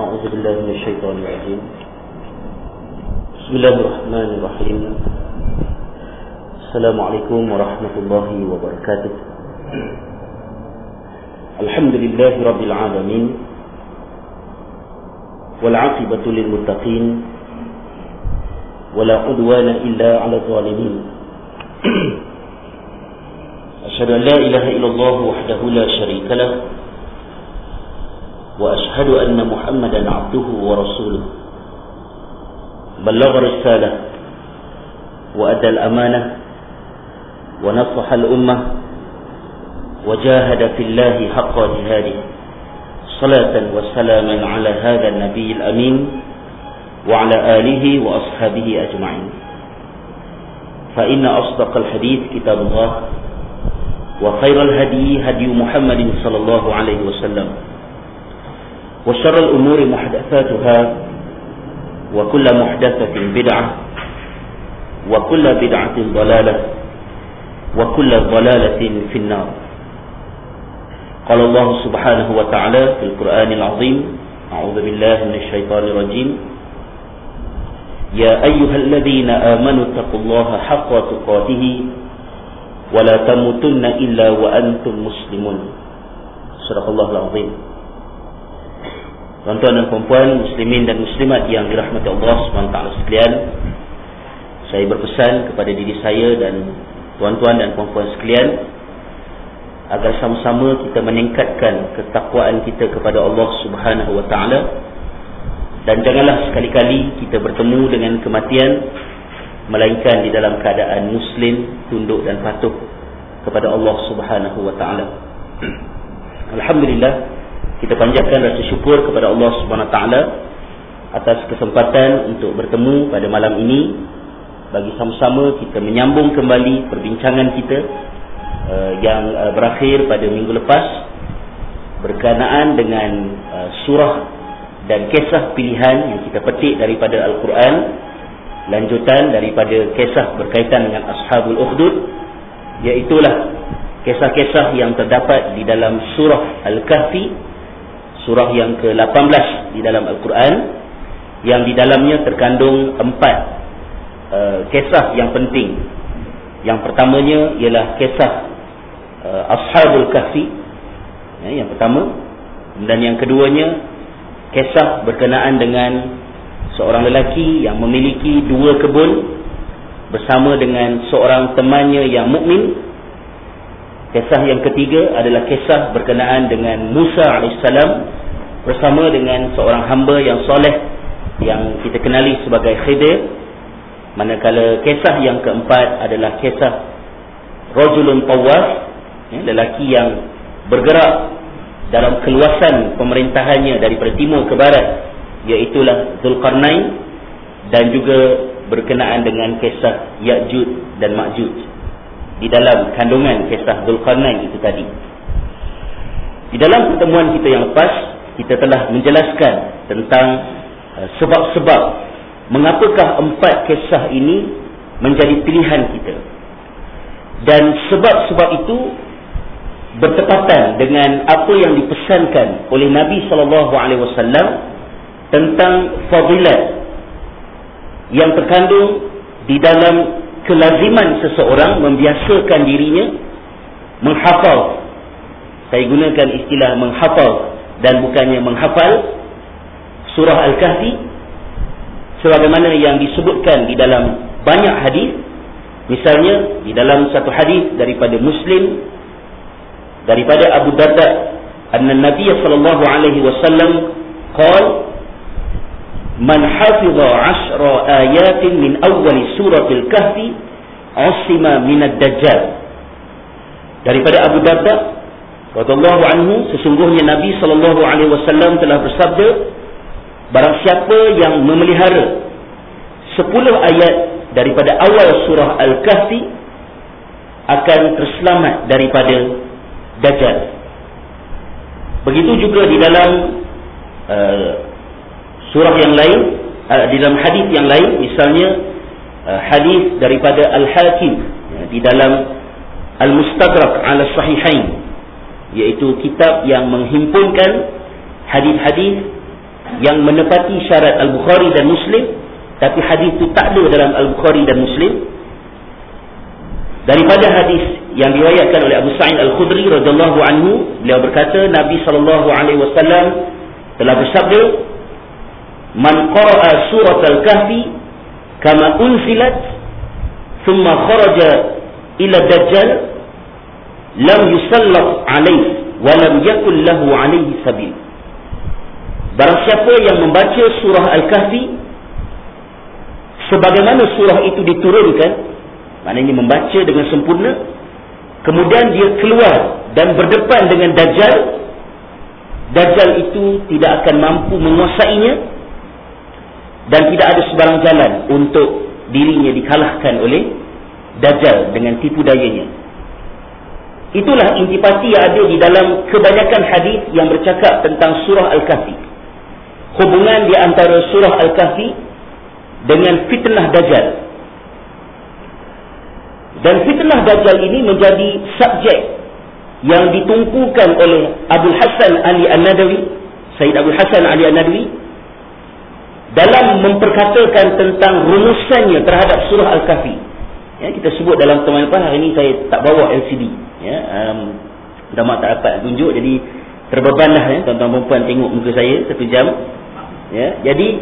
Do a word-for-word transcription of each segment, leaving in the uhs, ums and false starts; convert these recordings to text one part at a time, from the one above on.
أعوذ بالله من الشيطان الرجيم. بسم الله الرحمن الرحيم. السلام عليكم ورحمة الله وبركاته. الحمد لله رب العالمين، والعاقبة للمتقين، ولا عدوان إلا على الظالمين. أشهد أن لا إله إلا الله وحده لا شريك له، وأشهد أن محمدا عبده ورسوله. بلغ الرسالة وأدى الأمانة ونصح الأمة وجاهد في الله حق جهاده، صلاة وسلاما على هذا النبي الأمين وعلى آله وأصحابه أجمعين. فإن أصدق الحديث كتاب الله، وخير الهدي هدي محمد صلى الله عليه وسلم، وشر الأمور محدثاتها، وكل محدثة بدعة، وكل بدعة ضلالة، وكل ضلالة في النار. قال الله سبحانه وتعالى في القرآن العظيم: أعوذ بالله من الشيطان الرجيم. يا أيها الذين آمنوا اتقوا الله حق تقاته ولا تموتن إلا وأنتم مسلمون. Surah Al-Azim. Tuan-tuan dan puan-puan, muslimin dan muslimat yang dirahmati Allah subhanahu wa taala sekalian, saya berpesan kepada diri saya dan tuan-tuan dan puan-puan sekalian agar sama-sama kita meningkatkan ketakwaan kita kepada Allah subhanahu wa taala, dan janganlah sekali-kali kita bertemu dengan kematian melainkan di dalam keadaan muslim, tunduk dan patuh kepada Allah subhanahu wa taala. Alhamdulillah, kita panjatkan rasa syukur kepada Allah subhanahu wa taala atas kesempatan untuk bertemu pada malam ini, bagi sama-sama kita menyambung kembali perbincangan kita uh, yang uh, berakhir pada minggu lepas berkenaan dengan uh, surah dan kisah pilihan yang kita petik daripada Al-Quran, lanjutan daripada kisah berkaitan dengan Ashabul Ukhdud, iaitulah kisah-kisah yang terdapat di dalam surah Al-Kahfi, surah yang ke lapan belas di dalam Al-Quran, yang di dalamnya terkandung empat uh, kisah yang penting. Yang pertamanya ialah kisah uh, Ashabul Kahfi, ya, yang pertama. Dan yang keduanya kisah berkenaan dengan seorang lelaki yang memiliki dua kebun bersama dengan seorang temannya yang mukmin. Kisah yang ketiga adalah kisah berkenaan dengan Musa alaihissalam bersama dengan seorang hamba yang soleh yang kita kenali sebagai Khidir. Manakala kisah yang keempat adalah kisah Rajulun Tawaf, ya, lelaki yang bergerak dalam keluasan pemerintahannya daripada timur ke barat, iaitulah Zulkarnain, dan juga berkenaan dengan kisah Ya'juj dan Ma'juj di dalam kandungan kisah Zulkarnain itu tadi. Di dalam pertemuan kita yang lepas, kita telah menjelaskan tentang uh, sebab-sebab mengapakah empat kisah ini menjadi pilihan kita. Dan sebab-sebab itu bertepatan dengan apa yang dipesankan oleh Nabi sallallahu alaihi wasallam tentang fadilat yang terkandung di dalam kelaziman seseorang membiasakan dirinya menghafal. Saya gunakan istilah menghafal dan bukannya menghafal surah Al-Kahfi, sebagaimana yang disebutkan di dalam banyak hadis. Misalnya di dalam satu hadis daripada Muslim daripada Abu Darda, anna Nabiy sallallahu alaihi wasallam qala: Man hafiza ashra ayatin min awwal suratil Kahfi asima minad dajjal. Daripada Abu Darda radhiyallahu anhu, sesungguhnya Nabi sallallahu alaihi wasallam telah bersabda, barang siapa yang memelihara sepuluh ayat daripada awal surah Al-Kahfi akan terselamat daripada dajjal. Begitu juga di dalam uh, surah yang lain, uh, di dalam hadis yang lain, misalnya uh, hadis daripada Al-Hakim, ya, di dalam Al-Mustadrak ala Sahihain, iaitu kitab yang menghimpunkan hadis-hadis yang menepati syarat Al-Bukhari dan Muslim, tapi hadis itu tak ada dalam Al-Bukhari dan Muslim. Daripada hadis yang diriwayatkan oleh Abu Sa'id Al-Khudri radhiyallahu anhu, beliau berkata Nabi sallallahu alaihi wasallam telah bersabda, "Man qara'a surat al-Kahfi kama unzilat thumma kharaja ila Dajjal lam yusallat alaihi wa lam yakul lahu alaihi sabil." Barang siapa yang membaca surah Al-Kahfi sebagaimana surah itu diturunkan, maknanya membaca dengan sempurna, kemudian dia keluar dan berdepan dengan Dajjal, Dajjal itu tidak akan mampu menguasainya dan tidak ada sebarang jalan untuk dirinya dikalahkan oleh Dajjal dengan tipu dayanya. Itulah intipati yang ada di dalam kebanyakan hadis yang bercakap tentang surah Al-Kahfi. Hubungan di antara surah Al-Kahfi dengan fitnah Dajjal. Dan fitnah Dajjal ini menjadi subjek yang ditumpukan oleh Abu Hasan Ali An-Nadawi, Sayyid Abu Hasan Ali An-Nadawi, dalam memperkatakan tentang rumusannya terhadap surah Al-Kahfi. Ya, kita sebut dalam teman apa, hari ini saya tak bawa L C D. Ya, um, dah mak tak dapat tunjuk, jadi terbebanlah ya, tuan-tuan perempuan tengok muka saya satu jam. Ya, jadi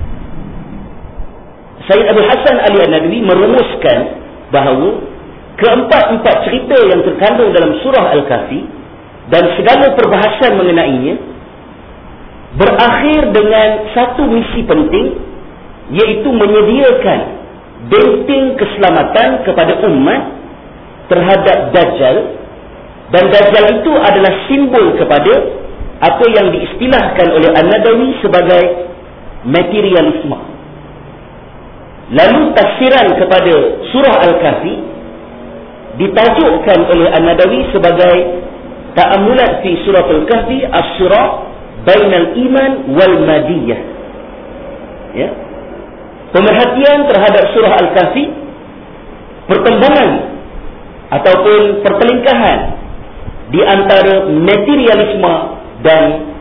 Sayyid Abu Hasan Ali An-Nadawi merumuskan bahawa keempat-empat cerita yang terkandung dalam surah Al-Kahfi dan segala perbahasan mengenainya berakhir dengan satu misi penting, iaitu menyediakan benteng keselamatan kepada umat terhadap Dajjal. Dan Dajjal itu adalah simbol kepada apa yang diistilahkan oleh An-Nadawi sebagai materialisme. Lalu tafsiran kepada surah Al-Kahfi ditajukkan oleh An-Nadawi sebagai ta'amulat fi surah Al-Kahfi as-surah bainal iman wal madiyah. Ya. Pemerhatian terhadap surah Al-Kahfi, pertembungan ataupun pertelingkahan di antara materialisme dan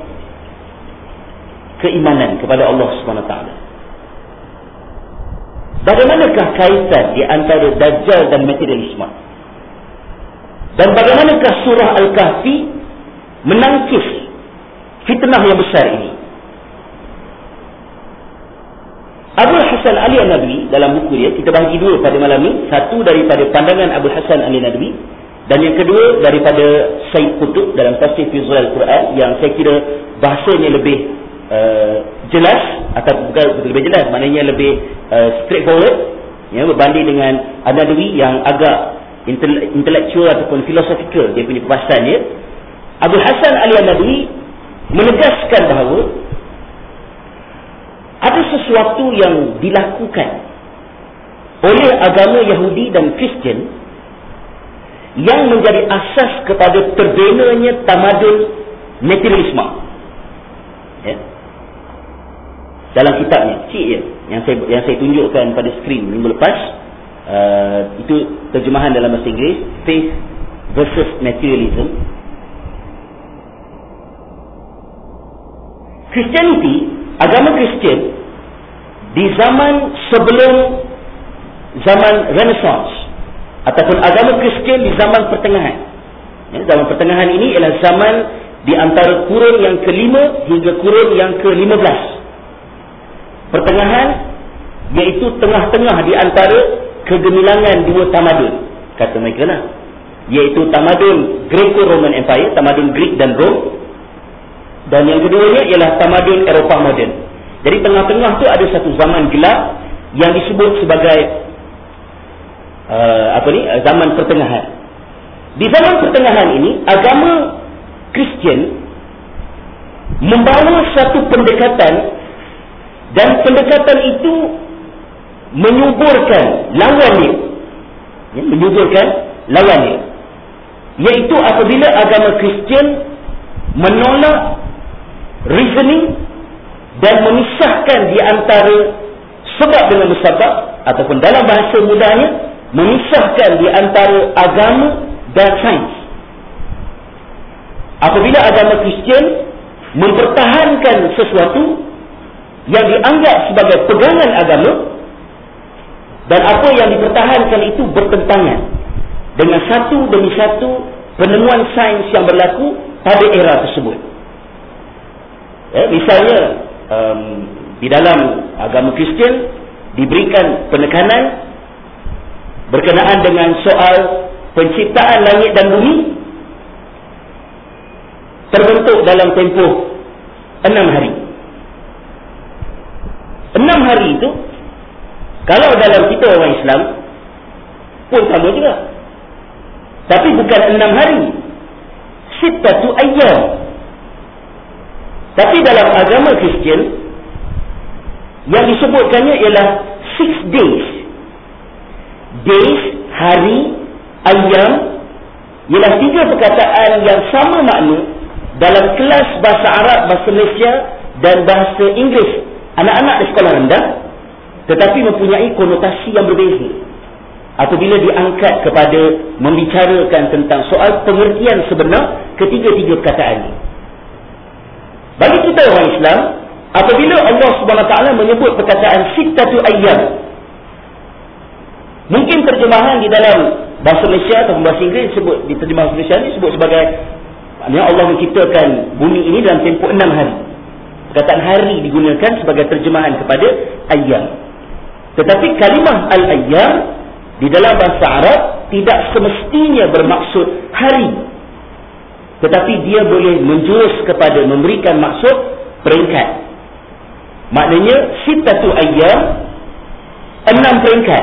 keimanan kepada Allah Subhanahu Wa Taala. Bagaimanakah kaitan di antara Dajjal dan materialisme? Dan bagaimanakah surah Al-Kahfi menangkis fitnah yang besar ini? Abu Hasan Ali An-Nadawi dalam buku dia, kita bahagi dua pada malam ini. Satu daripada pandangan Abu Hasan Ali An-Nadawi, dan yang kedua daripada Sayyid Qutb dalam tafsir fi Zilal Quran, yang saya kira bahasanya lebih uh, jelas, atau bukan lebih jelas, maknanya lebih uh, straightforward, ya, berbanding dengan An-Nadawi yang agak intellectual ataupun philosophical dia punya perbahasannya. Abu Hasan Ali An-Nadawi menegaskan bahawa ada sesuatu yang dilakukan oleh agama Yahudi dan Kristian yang menjadi asas kepada terbenanya tamadun materialisme. Ya. Dalam kitabnya, cik ya, yang saya yang saya tunjukkan pada skrin minggu lepas, uh, itu terjemahan dalam bahasa Inggeris, Faith versus Materialism. Christianity, agama Kristian di zaman sebelum zaman Renaissance, ataupun agama Kristian di zaman pertengahan. Ya, zaman pertengahan ini ialah zaman di antara kurun yang kelima hingga kurun yang ke lima belas. Pertengahan iaitu tengah-tengah di antara kegemilangan dua tamadun, kata mereka lah, iaitu tamadun Greco-Roman Empire, tamadun Greek dan Rom, dan yang keduanya ialah tamadun Eropah moden. Jadi tengah-tengah tu ada satu zaman gelap yang disebut sebagai uh, apa ni, zaman pertengahan. Di zaman pertengahan ini, agama Kristian membawa satu pendekatan, dan pendekatan itu menyuburkan lawannya, ya, menyuburkan lawannya, iaitu apabila agama Kristian menolak reasoning dan memisahkan di antara sebab dengan musabab, ataupun dalam bahasa mudahnya, memisahkan di antara agama dan sains. Apabila agama Kristian mempertahankan sesuatu yang dianggap sebagai pegangan agama dan apa yang dipertahankan itu bertentangan dengan satu demi satu penemuan sains yang berlaku pada era tersebut. Ya, misalnya um, di dalam agama Kristian diberikan penekanan berkenaan dengan soal penciptaan langit dan bumi terbentuk dalam tempoh enam hari. Enam hari itu, kalau dalam kita orang Islam pun sama juga. Tapi bukan enam hari, sittatu ayyam. Tapi dalam agama Kristian yang disebutkannya ialah six days. Days, hari, ayyam ialah tiga perkataan yang sama makna dalam kelas bahasa Arab, bahasa Malaysia dan bahasa Inggeris anak-anak di sekolah rendah, tetapi mempunyai konotasi yang berbeza apabila diangkat kepada membicarakan tentang soal pengertian sebenar ketiga-tiga perkataan ini. Bagi kita orang Islam, apabila Allah Subhanahu Wa Taala menyebut perkataan sittatu ayyam, mungkin terjemahan di dalam bahasa Malaysia atau bahasa Inggeris disebut, di terjemahan bahasa Malaysia ini disebut sebagai maknanya Allah menciptakan bumi ini dalam tempoh enam hari. Perkataan hari digunakan sebagai terjemahan kepada ayyam. Tetapi kalimah al-ayyam di dalam bahasa Arab tidak semestinya bermaksud hari, tetapi dia boleh menjurus kepada memberikan maksud peringkat. Maknanya sittatu ayyam, enam peringkat.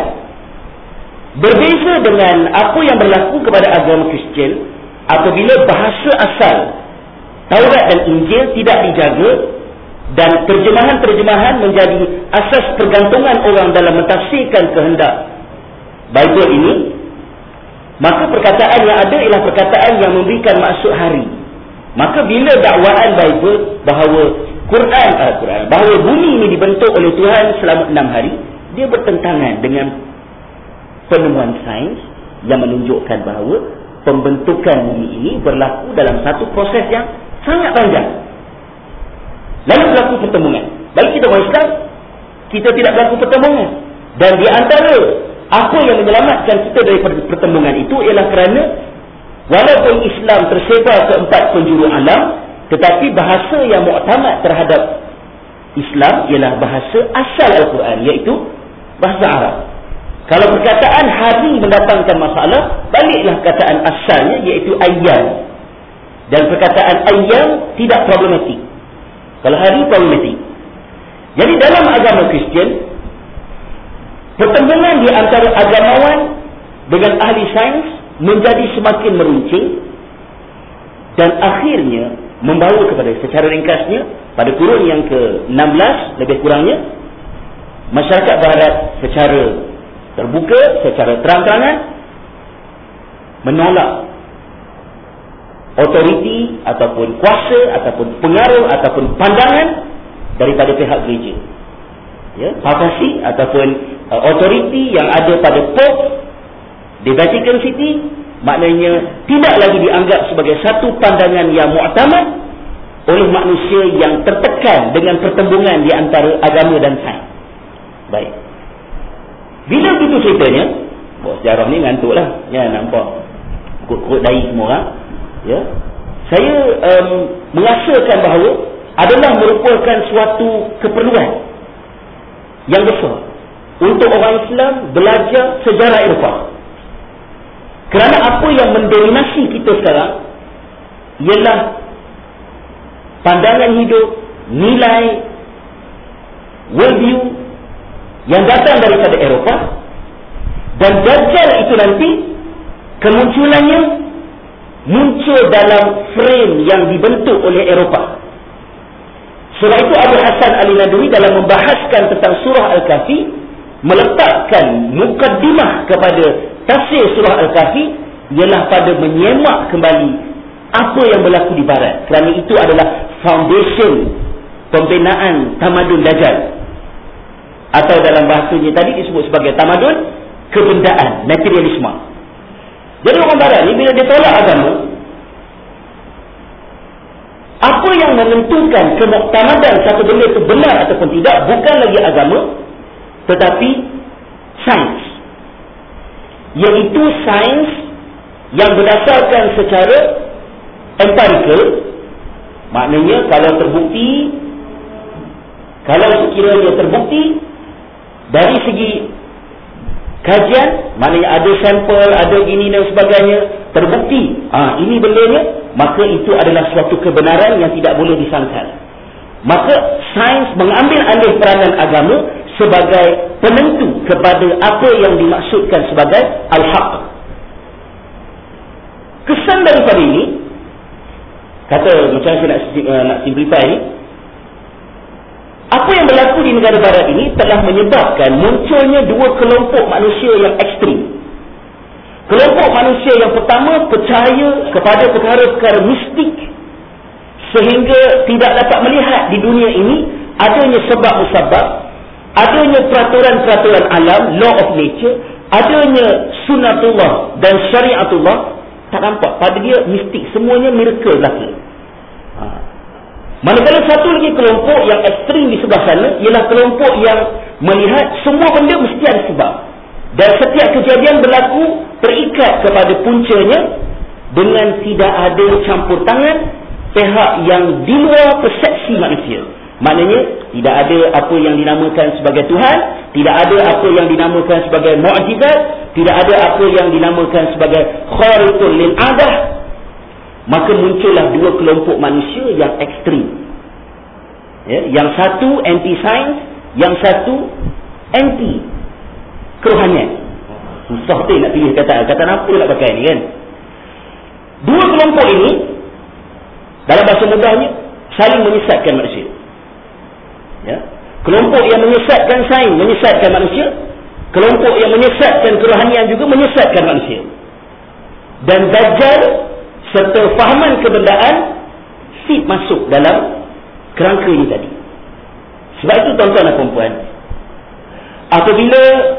Berbeza dengan apa yang berlaku kepada agama Kristian apabila bahasa asal Taurat dan Injil tidak dijaga dan terjemahan-terjemahan menjadi asas pergantungan orang dalam mentafsirkan kehendak Bible ini, maka perkataan yang ada ialah perkataan yang memberikan maksud hari. Maka bila dakwaan Bible bahawa Quran, uh, Quran bahawa bumi ini dibentuk oleh Tuhan selama enam hari, dia bertentangan dengan penemuan sains yang menunjukkan bahawa pembentukan bumi ini berlaku dalam satu proses yang sangat panjang. Lalu berlaku pertemuan. Bagi kita orang Islam, kita tidak berlaku pertemuan. Dan di antara apa yang menyelamatkan kita daripada pertemuan itu ialah kerana walaupun Islam tersebar ke empat penjuru alam, tetapi bahasa yang muktamad terhadap Islam ialah bahasa asal Al-Quran, iaitu bahasa Arab. Kalau perkataan hari mendatangkan masalah, baliklah perkataan asalnya iaitu ayyam. Dan perkataan ayyam tidak problematik. Kalau hari problematik. Jadi dalam agama Kristian, pertemuan di antara agamawan dengan ahli sains menjadi semakin meruncing dan akhirnya membawa kepada, secara ringkasnya, pada kurun yang ke enam belas lebih kurangnya, masyarakat barat secara terbuka, secara terang-terangan menolak otoriti ataupun kuasa ataupun pengaruh ataupun pandangan daripada pihak gereja, ya, papasi ataupun uh, otoriti yang ada pada Pope di Vatican City, maknanya tidak lagi dianggap sebagai satu pandangan yang muktamad oleh manusia yang tertekan dengan pertembungan di antara agama dan sains. Baik, bila begitu ceritanya, bos sejarah ni ngantuklah, ya, nampak kut-kut dahi semua orang. Ya, saya um, merasakan bahawa adalah merupakan suatu keperluan yang besar untuk orang Islam belajar sejarah Eropah. Kerana apa yang mendominasi kita sekarang ialah pandangan hidup, nilai, worldview yang datang daripada Eropah, dan Dajjal itu nanti kemunculannya muncul dalam frame yang dibentuk oleh Eropah. Sebab itu Abu Hasan Al-Nadwi dalam membahaskan tentang surah Al-Kahfi meletakkan mukaddimah kepada tafsir surah Al-Kahfi ialah pada menyemak kembali apa yang berlaku di barat, kerana itu adalah foundation pembinaan tamadun Dajjal, atau dalam bahasanya tadi disebut sebagai tamadun kebendaan, materialisme. Jadi orang barat ni bila dia tolak agama, apa yang menentukan kemuktamadan satu benda itu benar ataupun tidak bukan lagi agama, tetapi sains, iaitu sains yang berdasarkan secara empirical. Maknanya kalau terbukti, kalau sekiranya terbukti dari segi kajian, maknanya ada sampel, ada gini dan sebagainya, terbukti ah ini bendanya, maka itu adalah suatu kebenaran yang tidak boleh disangkal. Maka sains mengambil alih peranan agama sebagai penentu kepada apa yang dimaksudkan sebagai al-haq. Kesan daripada ini, kata macam saya nak, nak simplify ni, apa yang berlaku di negara barat ini telah menyebabkan munculnya dua kelompok manusia yang ekstrim. Kelompok manusia yang pertama percaya kepada perkara-perkara mistik sehingga tidak dapat melihat di dunia ini adanya sebab musabab, adanya peraturan-peraturan alam, law of nature, adanya sunnatullah dan syariatullah. Tak nampak pada dia mistik, semuanya miracle belaka. Ha. Manakala satu lagi kelompok yang ekstrim di sebelah sana ialah kelompok yang melihat semua benda mesti ada sebab, dan setiap kejadian berlaku terikat kepada puncanya dengan tidak ada campur tangan pihak yang di luar persepsi manusia. Maknanya tidak ada apa yang dinamakan sebagai Tuhan, tidak ada apa yang dinamakan sebagai mukjizat, tidak ada apa yang dinamakan sebagai khariqul lil adah. Maka muncullah dua kelompok manusia yang ekstrim. Ya, yang satu anti sains, yang satu anti kerohanian. Susah tu nak pilih kata, kata apa nak pakai ni kan. Dua kelompok ini dalam bahasa mudahnya saling menyesatkan manusia. Ya. Kelompok yang menyesatkan sains menyesatkan manusia, kelompok yang menyesatkan kerohanian juga menyesatkan manusia. Dan Dajjal serta fahaman kebendaan fit masuk dalam kerangka ini tadi. Sebab itu tuan-tuan dan puan-puan, apabila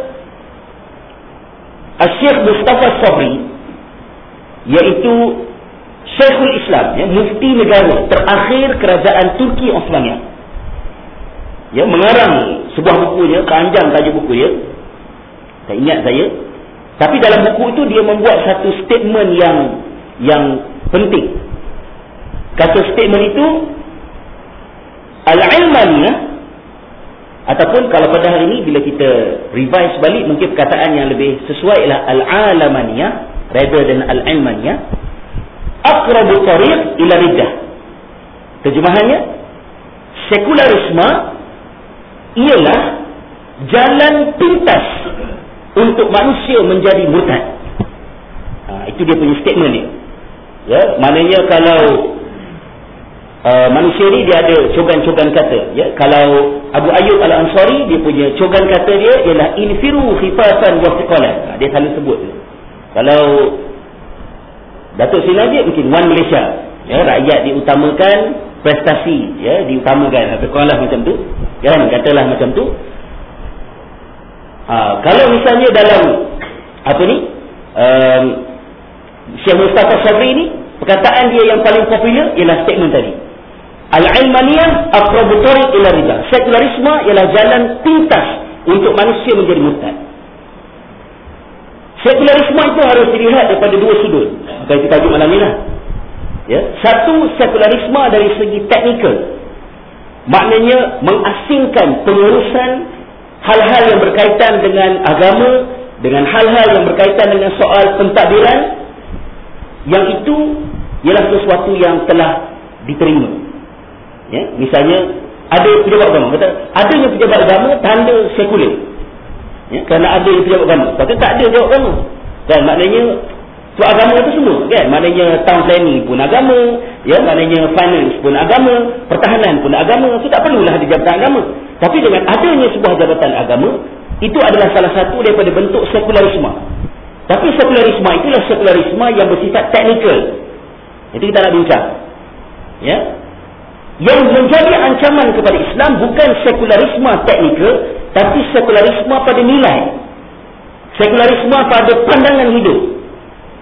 Syekh Mustafa Sabri, iaitu Syekhul Islam, ya, mufti negara terakhir kerajaan Turki Osmania, ya, mengarang sebuah bukunya, panjang tajuk buku dia, tak ingat saya, tapi dalam buku itu dia membuat satu statement yang yang penting. Kata statement itu, al-ilmaniyah, ataupun kalau pada hari ini bila kita revise balik mungkin perkataan yang lebih sesuai ialah al-alamaniyah rather than al-ilmaniyah, aqrabu tariq ila riddah. Terjemahannya, sekularisme ialah jalan pintas untuk manusia menjadi murtad. Ha, itu dia punya statement dia. Ya, maknanya kalau uh, manusia ni dia ada cogan-cogan kata. Ya, kalau Abu Ayyub Al-Ansari, dia punya cogan kata dia ialah infiru khifafan wa thiqalan. Ha, dia selalu sebut tu. Kalau Datuk Seri Najib mungkin One Malaysia. Ya, rakyat diutamakan, prestasi ya diutamakan, atau kalau macam tu. Kan, katalah macam tu. Ha, kalau misalnya dalam apa ni, um, Syekh Mustafa Sabri ni, perkataan dia yang paling popular ialah statement tadi. Al-ilmaniyah aqrabu tariq ila ridha. Sekularisme ialah jalan pintas untuk manusia menjadi murtad. Sekularisme itu harus dilihat daripada dua sudut. Bukan kita tajuk malam ni lah. Ya, satu, sekularisme dari segi teknikal. Maknanya mengasingkan pengurusan hal-hal yang berkaitan dengan agama, dengan hal-hal yang berkaitan dengan soal pentadbiran, yang itu ialah sesuatu yang telah diterima. Ya, misalnya ada pejabat agama, kata adanya pejabat agama tanda sekular. Ya, kerana ada pejabat agama, tapi tak ada pejabat agama. Dan maknanya so agama itu semua kan, maknanya town planning pun agama, ya, maknanya finance pun agama, pertahanan pun agama. So tak perlulah ada jabatan agama. Tapi dengan adanya sebuah jabatan agama, itu adalah salah satu daripada bentuk sekularisme. Tapi sekularisme itulah sekularisme yang bersifat teknikal. Itu kita nak bincang. Ya. Yang menjadi ancaman kepada Islam bukan sekularisme teknikal, tapi sekularisme pada nilai. Sekularisme pada pandangan hidup.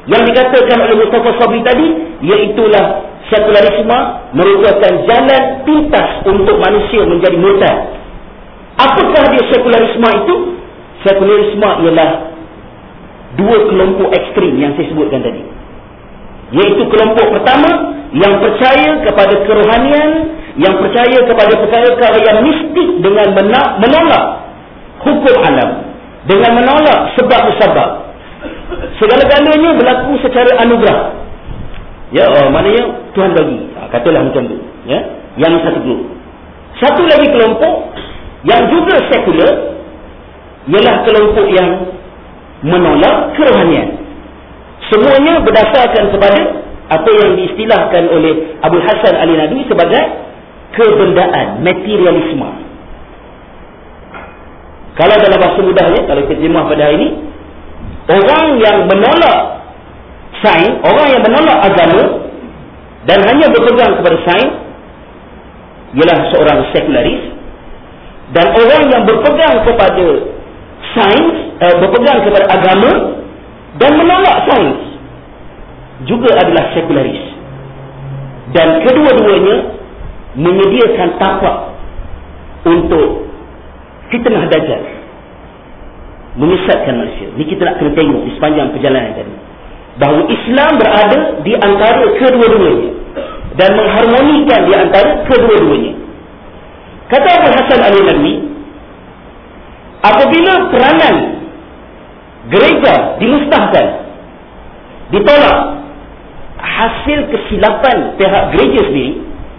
Yang dikatakan oleh Mustafa Sabri tadi, iaitulah sekularisme merupakan jalan pintas untuk manusia menjadi murtad. Apakah dia sekularisme itu? Sekularisme ialah dua kelompok ekstrim yang saya sebutkan tadi. Iaitu kelompok pertama yang percaya kepada kerohanian, yang percaya kepada perkara-perkara yang mistik dengan menolak hukum alam, dengan menolak sebab-sebab. Segala-galanya berlaku secara anugerah. Ya, oh, maknanya Tuhan bagi. Ha, katalah macam tu. Ya, yang satu grup. Satu lagi kelompok yang juga sekular ialah kelompok yang menolak kerohanian. Semuanya berdasarkan kepada apa yang diistilahkan oleh Abdul Hasan Ali Nadwi sebagai kebendaan, materialisme. Kalau dalam bahasa mudahnya, kalau kita terjemah pada hari ini, orang yang menolak sains, orang yang menolak agama dan hanya berpegang kepada sains ialah seorang sekularis, dan orang yang berpegang kepada sains, eh, berpegang kepada agama dan menolak sains juga adalah sekularis. Dan kedua-duanya menyediakan tapak untuk fitnah Dajjal, menyesatkan manusia. Ini kita nak kena tengok di sepanjang perjalanan tadi, bahawa Islam berada di antara kedua-duanya dan mengharmonikan di antara kedua-duanya. Kata Abdul Hasan Ali Nadwi, apabila peranan gereja dimustahkan, ditolak, hasil kesilapan pihak gereja sendiri,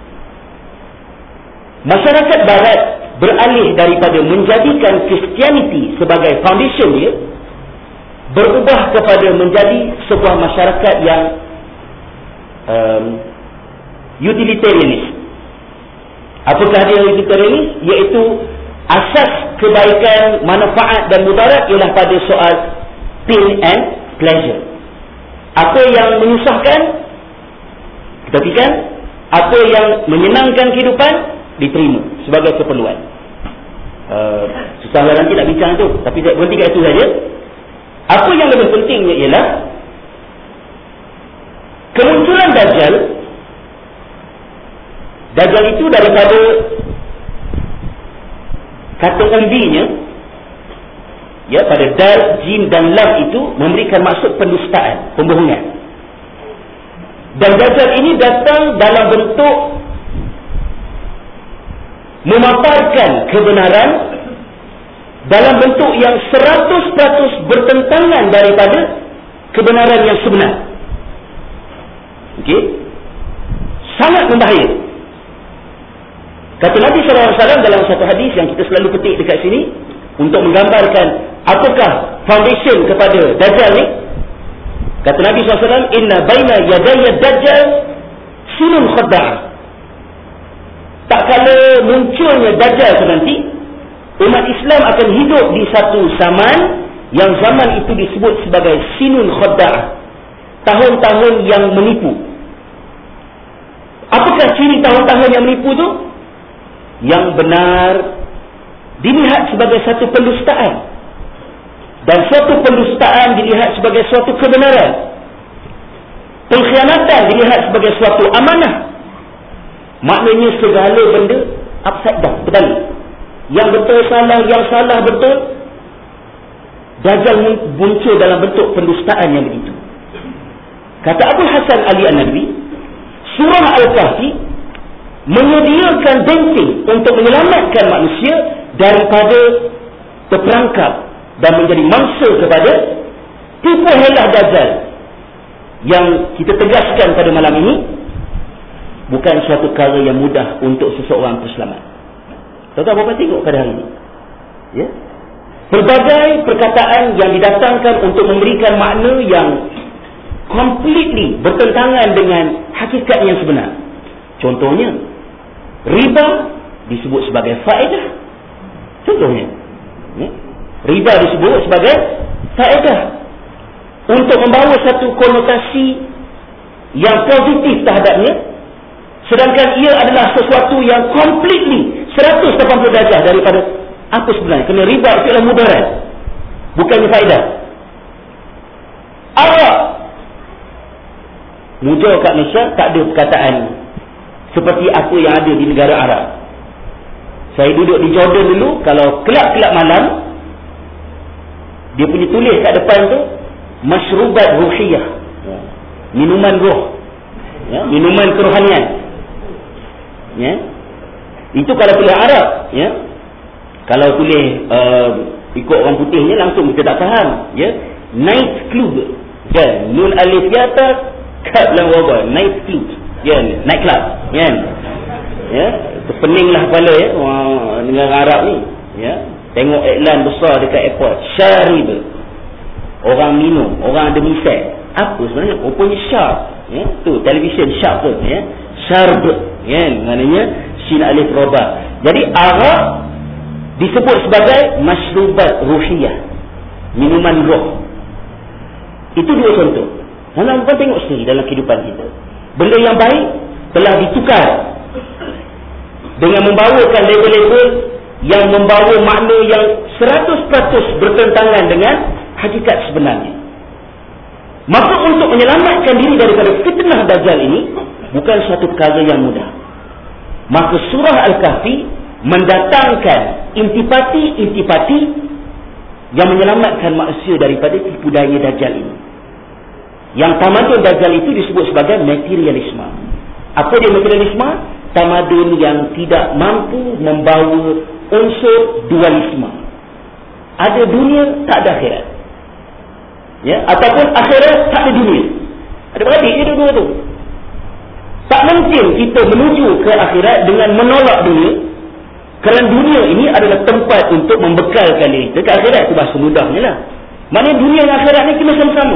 masyarakat barat beralih daripada menjadikan Kristianiti sebagai foundation dia, berubah kepada menjadi sebuah masyarakat yang um, utilitarianis. Apakah dia utilitarianis? Iaitu asas kebaikan, manfaat dan mudarat ialah pada soal pain and pleasure. Apa yang menyusahkan, ketepikan. Apa yang menyenangkan kehidupan, diterima sebagai keperluan. Uh, susahlah nanti nak bincang tu, tapi saya berhenti kat itu saja. Apa yang lebih pentingnya ialah kemunculan Dajjal. Dajjal itu daripada kata umbinya, ya, pada dal, jim dan lam itu memberikan maksud pendustaan, pembohongan. Dan Dajjal ini datang dalam bentuk memaparkan kebenaran dalam bentuk yang seratus peratus bertentangan daripada kebenaran yang sebenar. Okey? Sangat membahaya. Kata Nabi sallallahu alaihi wasallam dalam satu hadis yang kita selalu petik dekat sini untuk menggambarkan apakah foundation kepada Dajjal ni. Kata Nabi sallallahu alaihi wasallam, inna baina yadayya Dajjal sinun khadda'ah. Tak kala munculnya Dajjal tu nanti, umat Islam akan hidup di satu zaman yang zaman itu disebut sebagai sinun khadda'ah, tahun-tahun yang menipu. Apakah ciri tahun-tahun yang menipu tu? Yang benar dilihat sebagai satu pendustaan, dan suatu pendustaan dilihat sebagai suatu kebenaran. Pengkhianatan dilihat sebagai suatu amanah. Maknanya segala benda upside down, berbalik. Yang betul salah, yang salah betul. Dajjal muncul dalam bentuk pendustaan yang begitu. Kata Abdul Hasan Ali An-Nadwi, surah Al-Kahfi menyediakan benteng untuk menyelamatkan manusia daripada terperangkap dan menjadi mangsa kepada tipu helah Dajjal. Yang kita tegaskan pada malam ini, bukan suatu perkara yang mudah untuk seseorang itu selamat. Tuan-tuan bapa tengok pada hari ini, ya, pelbagai perkataan yang didatangkan untuk memberikan makna yang completely bertentangan dengan hakikat yang sebenar. Contohnya, riba disebut sebagai faedah. Contohnya, ya, riba disebut sebagai faedah untuk membawa satu konotasi yang positif terhadapnya, sedangkan ia adalah sesuatu yang completely seratus lapan puluh darjah daripada apa sebenarnya. Kerana riba itu adalah mudarat, bukannya faedah. Arak muda kat Malaysia tak ada perkataan seperti apa yang ada di negara Arab. Saya duduk di Jordan dulu, kalau kelab-kelab malam, dia punya tulis kat depan tu, masyrubat ruhiyah, minuman roh, ya, minuman kerohanian, ya. Itu kalau tulis Arab, ya. Kalau tulis uh, ikut orang putihnya langsung kita tak faham, ya. Night club, ya, nun alif di atas, kaf lam waw, night club, ya, night club, ya. Ya, terpeninglah kepala, ya, orang dengan Arab ni, ya. Tengok iklan besar dekat airport, syarib, orang minum, orang ada misal. Apa sebenarnya? Rupanya syarb, ya. Tu televisyen syarb tu, ya. Syarb, ya, maknanya sin alif roba. Jadi Arab disebut sebagai masyrubat ruhiyah, minuman roh. Itu dua contoh. Kalau kita tengok sendiri dalam kehidupan kita, benda yang baik telah ditukar dengan membawakan label-label yang membawa makna yang seratus peratus bertentangan dengan hakikat sebenarnya. Maka untuk menyelamatkan diri daripada fitnah Dajjal ini bukan suatu perkara yang mudah. Maka surah Al-Kahfi mendatangkan intipati-intipati yang menyelamatkan manusia daripada tipu daya Dajjal ini. Yang tamadun Dajjal itu disebut sebagai materialisme. Apa dia materialisme? Tamadun yang tidak mampu membawa unsur dualisme. Ada dunia, tak ada akhirat. Ya, ataupun akhirat, tak ada dunia. Ada beradik je dua-dua tu. Tak mungkin kita menuju ke akhirat dengan menolak dunia, kerana dunia ini adalah tempat untuk membekalkan diri. Dekat akhirat itu bahasa mudahnya lah. Maknanya dunia dan akhirat ni kena sama-sama.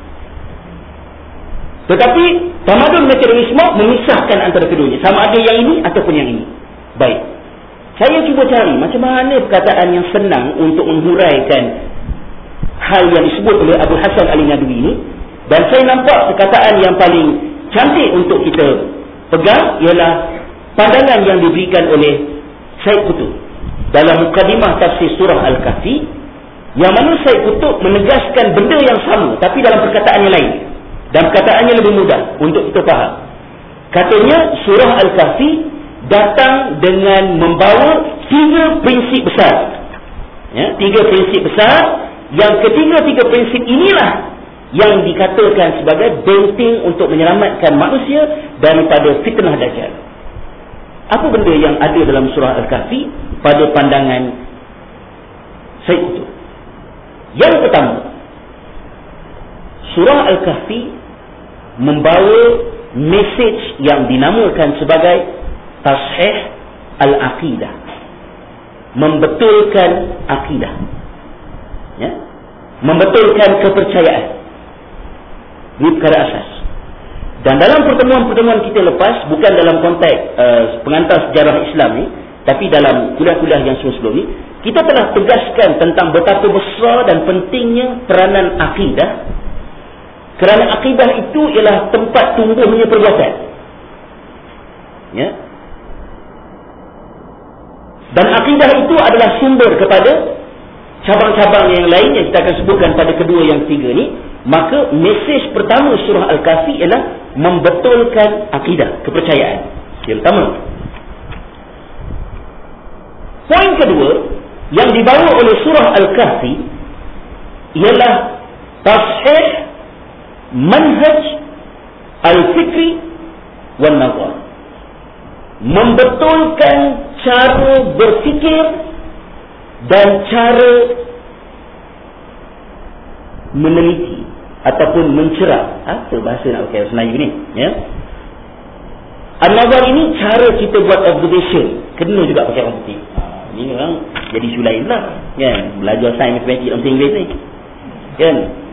Tetapi tamadun materialisme memisahkan antara keduanya. Sama ada yang ini ataupun yang ini. Baik. Saya cuba cari macam mana perkataan yang senang untuk menghuraikan hal yang disebut oleh Abu Hasan Al-Nadwi ini. Dan saya nampak perkataan yang paling cantik untuk kita pegang ialah pandangan yang diberikan oleh Syed Qutb dalam mukadimah tafsir surah Al-Kahfi, yang mana Syed Qutb menegaskan benda yang sama tapi dalam perkataan yang lain, dan perkataannya lebih mudah untuk kita faham. Katanya surah Al-Kahfi datang dengan membawa tiga prinsip besar, ya, tiga prinsip besar. Yang ketiga-tiga prinsip inilah yang dikatakan sebagai benteng untuk menyelamatkan manusia daripada fitnah Dajjal. Apa benda yang ada dalam surah Al-Kahfi pada pandangan Syed Qutb? Yang pertama, surah Al-Kahfi membawa mesej yang dinamakan sebagai tashih al-aqidah, membetulkan akidah, ya? Membetulkan kepercayaan. Ini perkara asas. Dan dalam pertemuan-pertemuan kita lepas, bukan dalam konteks uh, pengantar sejarah Islam ni, tapi dalam kuliah-kuliah yang sebelum ni, kita telah tegaskan tentang betapa besar dan pentingnya peranan akidah. Kerana akidah itu ialah tempat tumbuhnya perbuatan, ya. Dan akidah itu adalah sumber kepada cabang-cabang yang lain yang kita akan sebutkan pada kedua yang ketiga ni. Maka mesej pertama surah Al-Kahfi ialah membetulkan akidah, kepercayaan. Yang pertama. Poin kedua yang dibawa oleh surah Al-Kahfi ialah tashih manhaj al-fikri wal nazar, membetulkan cara berfikir dan cara meneliti ataupun mencerah. Apa bahasa nak pakai Melayu ni, ya? An-nazar ini cara kita buat observation, kena juga pakai orang putih. Ha, ini orang jadi isu lain lah, kan? Belajar sains matematik dalam Inggeris ni, kan?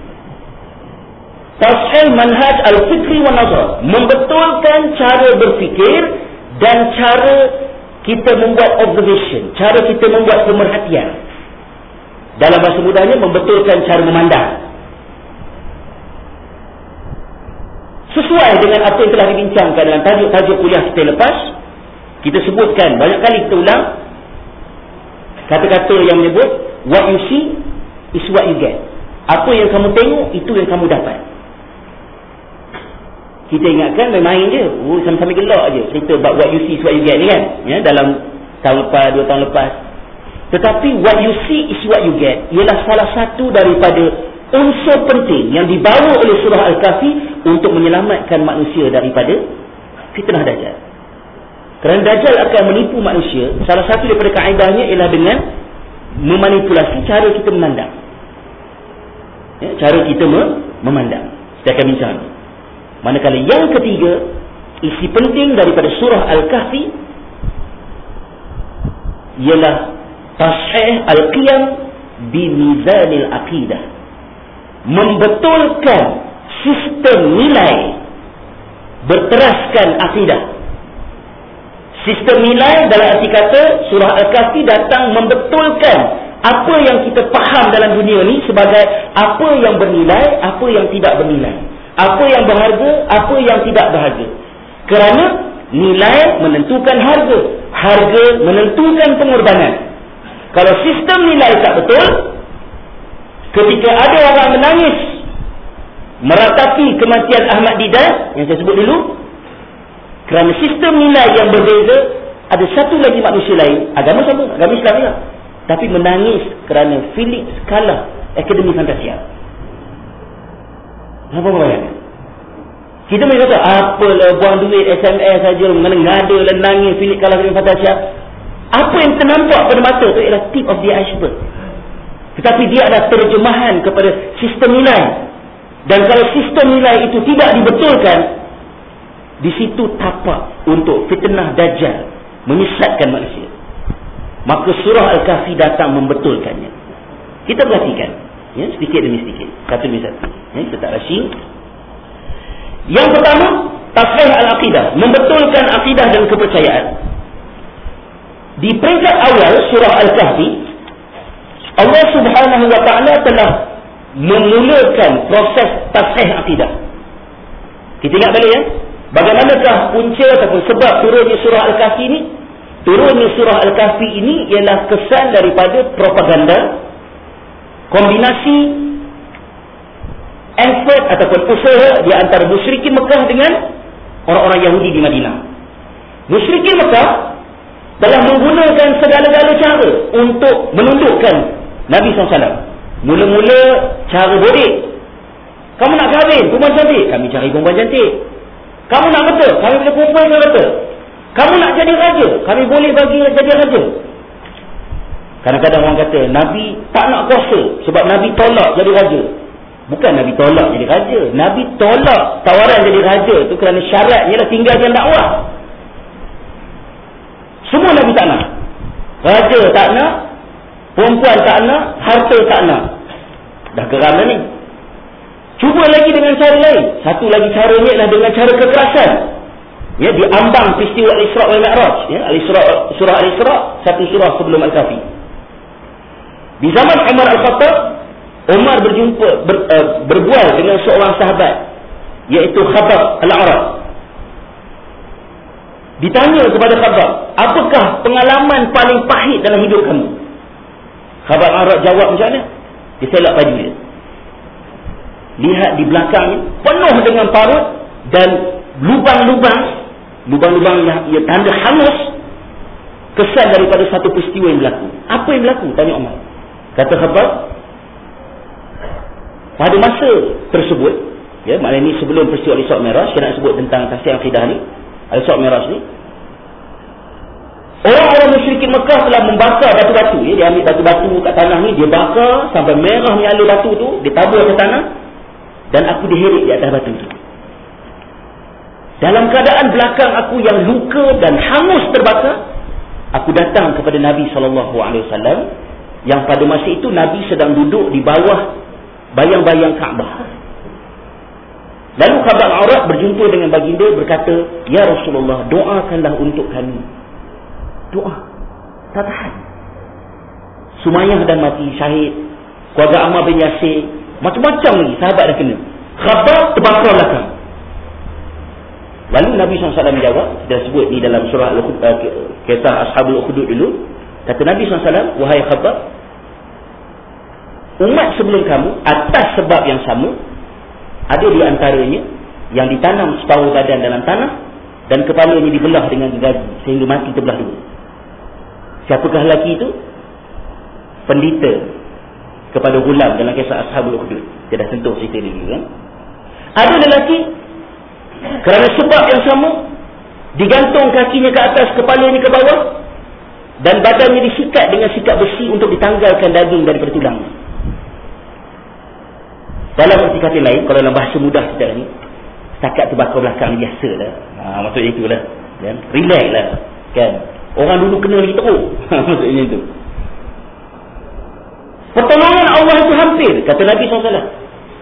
Tashih manhaj al-fikri wa nazar, membetulkan cara berfikir dan cara kita membuat observation, cara kita membuat pemerhatian. Dalam bahasa mudahnya, membetulkan cara memandang. Sesuai dengan apa yang telah dibincangkan dalam tajuk-tajuk kuliah kita lepas, kita sebutkan banyak kali, kita ulang kata-kata yang menyebut what you see is what you get. Apa yang kamu tengok, itu yang kamu dapat. Kita ingatkan main-main je, oh, sambil-sambil gelak je cerita about what you see is what you get ni kan, ya, dalam tahun lepas, dua tahun lepas. Tetapi what you see is what you get ialah salah satu daripada unsur penting yang dibawa oleh surah Al-Kahfi untuk menyelamatkan manusia daripada fitnah Dajjal. Kerana Dajjal akan menipu manusia, salah satu daripada kaedahnya ialah dengan memanipulasi cara kita memandang, ya, cara kita memandang. Kita akan bincang. Manakala yang ketiga, isi penting daripada surah Al-Kahfi ialah tashih al-qiyam bimizanil aqidah, membetulkan sistem nilai berteraskan akidah. Sistem nilai dalam arti kata surah Al-Kahfi datang membetulkan apa yang kita faham dalam dunia ni sebagai apa yang bernilai, apa yang tidak bernilai, apa yang berharga, apa yang tidak berharga. Kerana nilai menentukan harga, harga menentukan pengorbanan. Kalau sistem nilai tak betul, ketika ada orang menangis meratapi kematian Ahmad Didat yang saya sebut dulu, kerana sistem nilai yang berbeza, ada satu lagi manusia lain, agama sama, agama Islam juga, tapi menangis kerana Felix kalah Akademi Fantasia. Apa bayangkan? Kita boleh kata apalah, buang duit S M S saja, mengada dan nangis Felix kalah Akademi Fantasia. Apa yang ternampak pada mata tu ialah tip of the iceberg. Tetapi dia adalah terjemahan kepada sistem nilai. Dan kalau sistem nilai itu tidak dibetulkan, di situ tapak untuk fitnah Dajjal menyesatkan manusia. Maka surah Al-Kahfi datang membetulkannya. Kita perhatikan, ya, sedikit demi sedikit, satu demi satu, ya, kita tak rushing. Yang pertama, tashih al-aqidah, membetulkan akidah dan kepercayaan. Di peringkat awal surah Al-Kahfi, Allah Subhanahu wa taala telah memulakan proses tashih akidah. Kita ingat balik, ya, bagaimanakah punca ataupun sebab turunnya surah Al-Kahfi ini? Turunnya surah Al-Kahfi ini ialah kesan daripada propaganda, kombinasi effort ataupun usaha di antara musyrikin Mekah dengan orang-orang Yahudi di Madinah. Musyrikin Mekah telah menggunakan segala-gala cara untuk menundukkan Nabi sallallahu alaihi wasallam. Mula-mula cara bodek. Kamu nak kahwin, perempuan cantik, kami cari perempuan cantik. Kamu nak betul, kami boleh perempuan yang betul. Kamu nak jadi raja, kami boleh bagi jadi raja. Kadang-kadang orang kata Nabi tak nak kuasa sebab Nabi tolak jadi raja. Bukan Nabi tolak jadi raja, Nabi tolak tawaran jadi raja tu kerana syaratnya ialah tinggalkan dakwah. Semua Nabi tak nak. Raja tak nak, perempuan tak nak, harta tak nak. Dah geram dah ni. Cuba lagi dengan cara lain. Satu lagi caranya adalah dengan cara kekerasan. Ya, diambang peristiwa Al-Isra' wal Mi'raj, ya, Al-Isra', surah Al-Isra', satu surah sebelum Al-Kahfi. Di zaman Umar Al-Khattab, Umar berjumpa ber, uh, berbual dengan seorang sahabat iaitu Khabbab Al-Arab. Ditanya kepada Khabbab, apakah pengalaman paling pahit dalam hidup kamu? Khabbab Al-Arab jawab macam mana? Dia selak baju dia. Lihat di belakangnya penuh dengan parut dan lubang-lubang, lubang-lubang yang ia tanda hangus, kesan daripada satu peristiwa yang berlaku. Apa yang berlaku? Tanya Umar. Kata Khabbab, pada masa tersebut, ya, maknanya ini sebelum peristiwa Al-Isra' Mi'raj, saya nak sebut tentang tafsir akidah ni, Al-Isra' Mi'raj ni, orang-orang musyrikin Mekah telah membakar batu-batu, ya, dia ambil batu-batu kat tanah ni, dia bakar sampai merah menyala batu tu, dia tabur ke tanah, dan aku diheret di atas batu tu. Dalam keadaan belakang aku yang luka dan hangus terbakar, aku datang kepada Nabi sallallahu alaihi wasallam yang pada masa itu Nabi sedang duduk di bawah bayang-bayang Kaabah. Lalu Khabbab Al-Arab berjumpa dengan baginda, berkata, "Ya Rasulullah, doakanlah untuk kami." Doa. Tak tahan. Sumayyah dan mati syahid, keluarga Ammar bin Yasir, macam-macam lagi sahabat dah kena. Khabbab terbakar belakang. Lalu Nabi sallallahu alaihi wasallam menjawab, kita sebut ni dalam surah Al-Ukhdud, kisah Ashabul Ukhdud dulu. Kata Nabi sallallahu alaihi wasallam, "Wahai Khabbab, umat sebelum kamu atas sebab yang sama, ada di antaranya yang ditanam separuh badan dalam tanah dan kepalanya dibelah dengan gergaji sehingga mati terbelah dua. Siapakah lelaki itu? Pendeta kepada gulam dalam kisah Ashabul Ukhdud. Dia dah sentuh cerita lagi kan. Ada lelaki kerana sebab yang sama digantung kakinya ke atas, kepalanya ke bawah, dan badannya disikat dengan sikat besi untuk ditanggalkan daging daripada tulangnya. Dalam arti kata lain, kalau dalam bahasa mudah kita ni, setakat terbakar belakang biasa lah. Ha, maksudnya itulah. Kan? Relax lah. Kan? Orang dulu kena lagi teruk. Maksudnya itu. Pertolongan Allah itu hampir, kata Nabi sallallahu alaihi wasallam.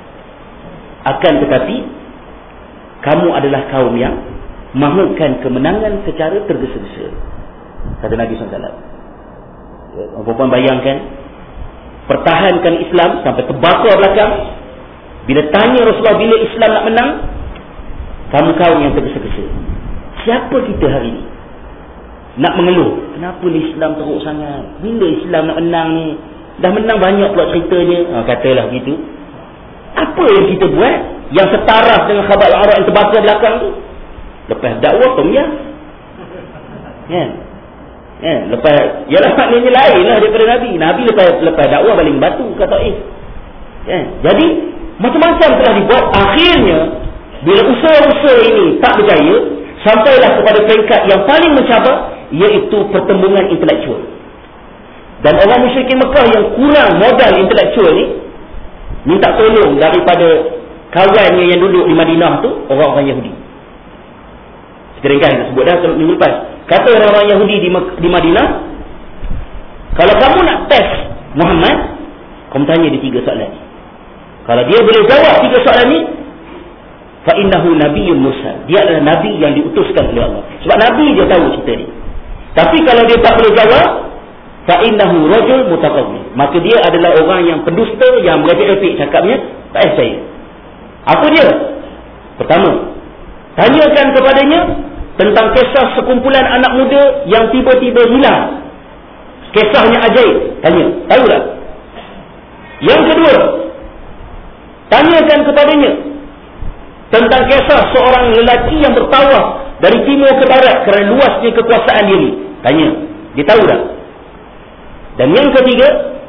Akan tetapi, kamu adalah kaum yang mahukan kemenangan secara tergesa-gesa. Kata Nabi sallallahu alaihi wasallam. Puan-puan bayangkan, pertahankan Islam sampai terbakar belakang. Bila tanya Rasulullah bila Islam nak menang, kamu kaum yang tergesa-gesa. Siapa kita hari ini nak mengeluh, kenapa ni Islam teruk sangat, bila Islam nak menang ni, dah menang banyak pula ceritanya, ha, katalah begitu. Apa yang kita buat yang setaraf dengan khabar al-Arab yang terbakar belakang tu? Lepas dakwah Tomiyah kan? Ya, lepas ialah maknanya lain lah daripada Nabi. Nabi lepas lepas dakwah baling batu kat Taif. Ya, jadi macam-macam telah dibuat. Akhirnya bila usaha-usaha ini tak berjaya, sampailah kepada peringkat yang paling mencabar, iaitu pertembungan intelektual. Dan orang musyrikin Mekah yang kurang modal intelektual ni minta tolong daripada kawannya yang duduk di Madinah tu, orang-orang Yahudi. Seringkali kita sebut dah minggu lepas. Kata orang-orang Yahudi di, di Madinah, kalau kamu nak test Muhammad, kamu tanya dia tiga soalan ni. Kalau dia boleh jawab tiga soalan ni, fa innahu nabiyyun mursal. Dia adalah nabi yang diutuskan oleh Allah. Sebab nabi dia tahu cerita ni. Tapi kalau dia tak boleh jawab, fa innahu rajul mutaqabbil. Maka dia adalah orang yang pendusta, yang merepek-repek cakapnya, tak payah saya. Apa dia? Pertama, tanyakan kepadanya tentang kisah sekumpulan anak muda yang tiba-tiba hilang. Kisahnya ajaib. Tanya, tahu tak? Yang kedua, tanyakan kepadanya tentang kisah seorang lelaki yang bertawaf dari timur ke barat kerana luasnya kekuasaan dia ni. Tanya, dia tahu tak? Dan yang ketiga,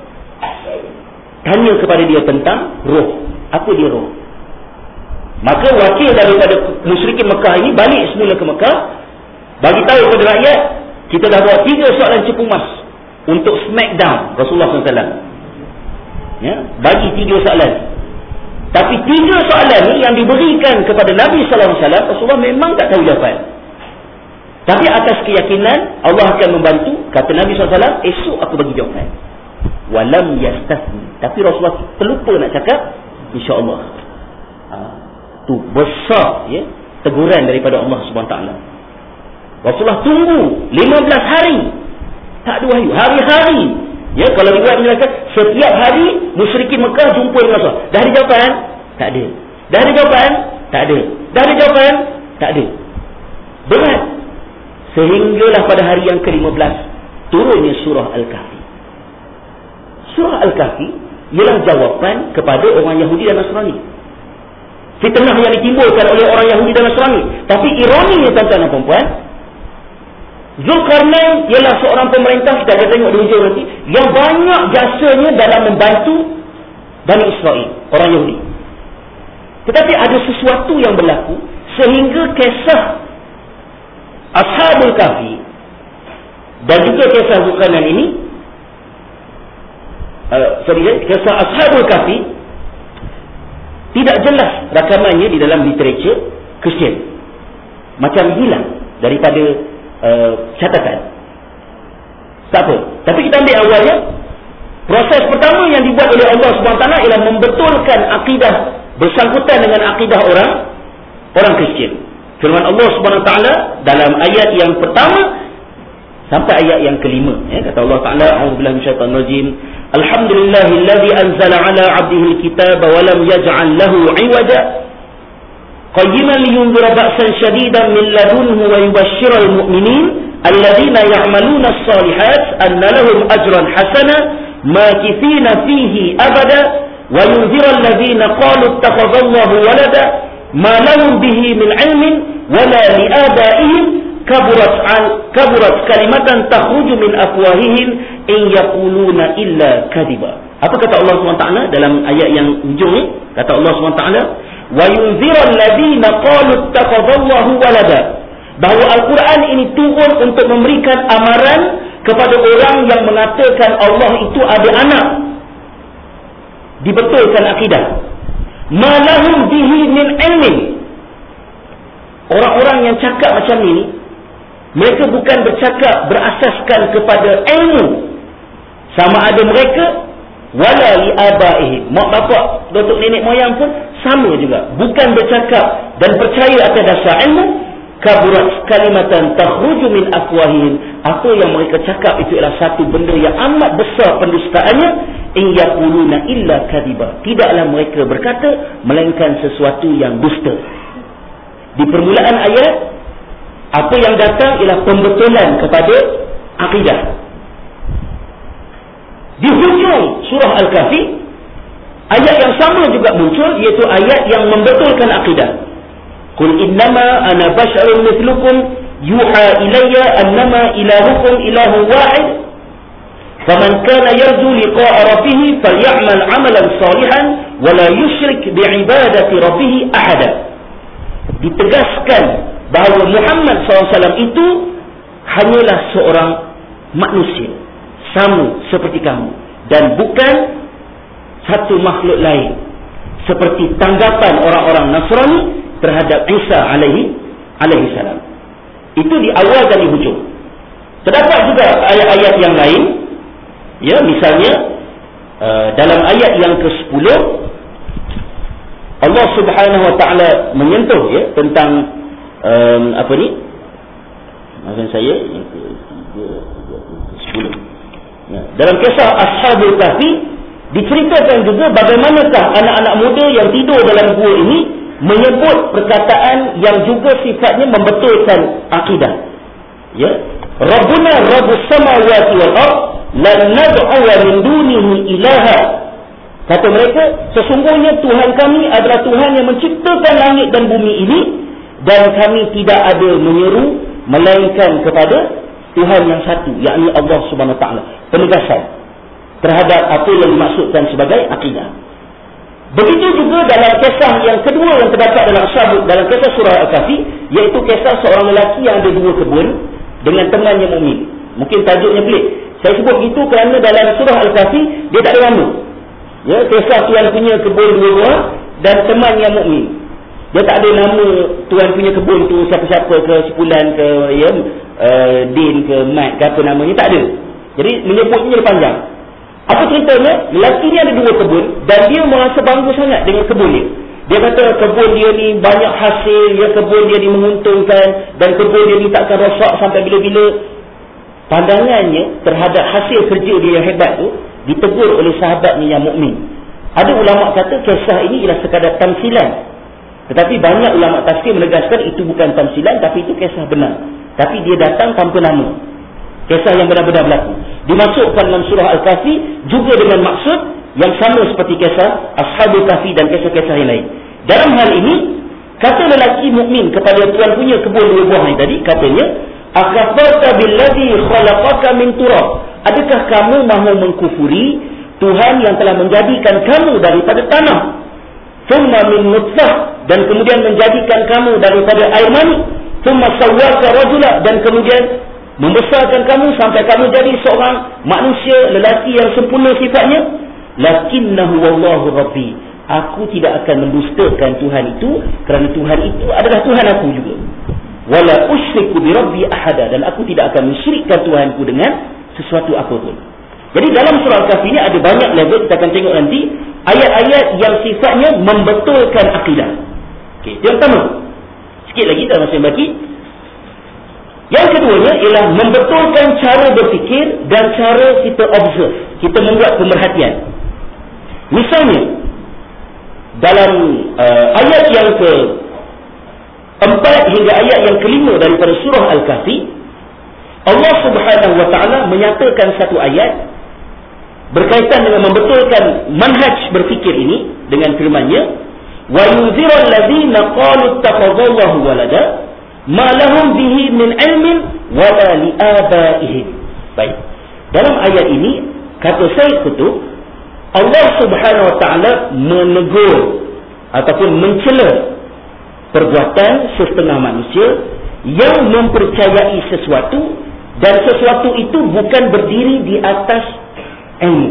tanya kepada dia tentang roh. Apa dia roh? Maka wakil daripada musyrikin Mekah ini balik semula ke Mekah, bagi tahu kepada rakyat, kita dah buat tiga soalan cepu mas untuk smackdown Rasulullah sallallahu alaihi wasallam. Ya, bagi tiga soalan. Tapi tiga soalan ni yang diberikan kepada Nabi sallallahu alaihi wasallam, Rasulullah memang tak tahu jawapan. Tapi atas keyakinan Allah akan membantu, kata Nabi sallallahu alaihi wasallam, esok aku bagi jawapan. Walam yastasni. Tapi Rasulullah terlupa nak cakap insya-Allah. Ha, tu besar ya teguran daripada Allah Subhanahu taala. Rasulullah tunggu lima belas hari tak ada wahyu, hari-hari. Ya, kalau dibuat menjelaskan setiap hari musyrikin Mekah jumpa dengan Rasulullah. Dah ada jawapan? Tak ada. Dah ada jawapan? Tak ada. Dah ada jawapan? Tak ada. Berat. Sehinggalah pada hari yang ke lima belas turunnya surah Al-Kahfi. Surah Al-Kahfi ialah jawapan kepada orang Yahudi dan Nasrani. Fitnah yang ditimbulkan oleh orang Yahudi dan Nasrani. Tapi ironinya tuan-tuan dan puan-puan, Zulkarnain ialah seorang pemerintah, kita akan tengok di hujung nanti, yang banyak jasanya dalam membantu Bani Israel, orang Yahudi. Tetapi ada sesuatu yang berlaku sehingga kisah Ashabul Kahfi dan juga kisah Zulkarnain ini, uh, sorry, kisah Ashabul Kahfi tidak jelas rakamannya di dalam literature Kristian. Macam hilang daripada Uh, catatan. Tak apa. Tapi kita ambil awalnya. Proses pertama yang dibuat oleh Allah subhanahu wa taala ialah membetulkan akidah bersangkutan dengan akidah orang orang Kristian. Firman Allah subhanahu wa taala dalam ayat yang pertama sampai ayat yang kelima, ya, kata Allah taala, a'udzubillahi minasyaitonir rajim, alhamdulillahillazi anzala 'ala 'abdihi alkitaba wa lam yaj'al lahu 'iwaja قيما لينذر بأسا شديدا من لدنه ويبشر المؤمنين الذين يعملون الصالحات أن لهم أجرا حسنا ماكثين فيه أبدا وينذر الذين قالوا اتخذ الله ولدا ma lahum bihi min ilmin wala liabaihim kaburat al kaburat kalimatan takhruju min afwahihim in yaquluna illa kadhiba. Apa kata Allah subhanahu wa taala dalam ayat yang hujung ni? Kata Allah subhanahu wa taala, wa yunziral ladina qalu ittakhadallahu walada, bahawa Al-Quran ini turun untuk memberikan amaran kepada orang yang mengatakan Allah itu ada anak. Dibetulkan akidah. Ma lahum bihi min ilmin. Orang-orang yang cakap macam ini, mereka bukan bercakap berasaskan kepada ilmu. Sama ada mereka wala li abaihim, mak bapak, datuk nenek moyang pun sama juga, bukan bercakap dan percaya atas dasar ilmu. Kaburat kalimatan takhruju min afwahihim, apa yang mereka cakap itu adalah satu benda yang amat besar pendustaannya. In yaquluna illa kadhiba, tidaklah mereka berkata melainkan sesuatu yang dusta. Di permulaan ayat, apa yang datang ialah pembetulan kepada akidah. Di hujung surah Al-Kahfi, ayat yang sama juga muncul, iaitu ayat yang membetulkan akidah. Qul innama ana basharun mithlukum yuha ilayya annama ilahukum ilahun wahid faman kana yarju liqa'a rabbih falyamal 'amalan salihan wa la yusyrik bi'ibadati rabbih ahada. Ditegaskan bahawa Muhammad sallallahu alaihi wasallam itu hanyalah seorang manusia sama seperti kamu dan bukan satu makhluk lain, seperti tanggapan orang-orang Nasrani terhadap Isa alaihi alaihi salam. Itu di awal dan di hujung. Terdapat juga ayat-ayat yang lain, ya, misalnya uh, dalam ayat yang ke sepuluh Allah Subhanahu wa taala menyentuh, ya, tentang um, apa ni? Maksud saya yang ke sepuluh. Ya, dalam kisah Ashabul Kahfi diceritakan juga bagaimanakah anak-anak muda yang tidur dalam gua ini menyebut perkataan yang juga sifatnya membetulkan akidah. Ya, Rabbuna Rabbus samawati wal ard lan nad'u min dunihi ilaha. Kata mereka, sesungguhnya Tuhan kami adalah Tuhan yang menciptakan langit dan bumi ini, dan kami tidak ada menyeru melainkan kepada Tuhan yang satu, yakni Allah Subhanahu wa taala. Penegasan terhadap apa yang dimaksudkan sebagai akidah. Begitu juga dalam kisah yang kedua yang terdapat dalam Ashabul, dalam kisah surah Al-Kahfi, iaitu kisah seorang lelaki yang ada dua kebun dengan temannya mukmin. Mungkin tajuknya pelik. Saya sebut begitu kerana dalam surah Al-Kahfi dia tak ada nama. Ya, kisah tuan punya kebun dua buah dan teman yang mukmin. Dia tak ada nama tuan punya kebun tu siapa-siapa ke, sepulan ke, ya, uh, Din ke, Mat ke, apa namanya, tak ada. Jadi menyebutnya panjang. Apa ceritanya? Lelaki ni ada dua kebun dan dia merasa bangga sangat dengan kebun dia. Dia kata kebun dia ni banyak hasil, ya, kebun dia ni menguntungkan dan kebun dia ni takkan rosak sampai bila-bila. Pandangannya terhadap hasil kerja dia yang hebat tu ditegur oleh sahabatnya yang mukmin. Ada ulama kata kisah ini ialah sekadar tamsilan. Tetapi banyak ulama tafsir menegaskan itu bukan tamsilan, tapi itu kisah benar. Tapi dia datang tanpa nama. Kisah yang benar-benar berlaku. Dimasukkan dalam surah Al-Kahfi juga dengan maksud yang sama seperti kisah Ashabul Kahfi dan kisah-kisah yang lain. Dalam hal ini, kata lelaki mukmin kepada tuan punya kebun dua buah ni tadi, katanya, akafarta billadhi khalaqaka min turab. Adakah kamu mahu mengkufuri Tuhan yang telah menjadikan kamu daripada tanah? Thumma min nutfah, dan kemudian menjadikan kamu daripada air mani. Thumma sawwaka rajula, dan kemudian membesarkan kamu sampai kamu jadi seorang manusia lelaki yang sempurna sifatnya. Lakinnahu wallahu rabbi, aku tidak akan mendustakan Tuhan itu kerana Tuhan itu adalah Tuhan aku juga. Wala usyriku bi rabbi ahada, dan aku tidak akan mensyirikkan Tuhanku dengan sesuatu apapun. Jadi dalam surah Al-Kahfi ini ada banyak level, kita akan tengok nanti ayat-ayat yang sifatnya membetulkan akidah. Okey, yang pertama. Sikit lagi dalam masa yang baki. Yang keduanya ialah membetulkan cara berfikir dan cara kita observe, kita membuat pemerhatian. Misalnya dalam uh, ayat yang ke empat hingga ayat yang kelima daripada surah Al-Kahfi, Allah Subhanahu wa taala menyatakan satu ayat berkaitan dengan membetulkan manhaj berfikir ini dengan firman-Nya, wa yunzira alladhina qalu ittakhadallahu walada ma lahum bihi min ilmin wala li abaihim. Baik. Dalam ayat ini kata Syekh Qutb, Allah Subhanahu wa taala menegur ataupun mencela perbuatan setengah manusia yang mempercayai sesuatu dan sesuatu itu bukan berdiri di atas ilmu.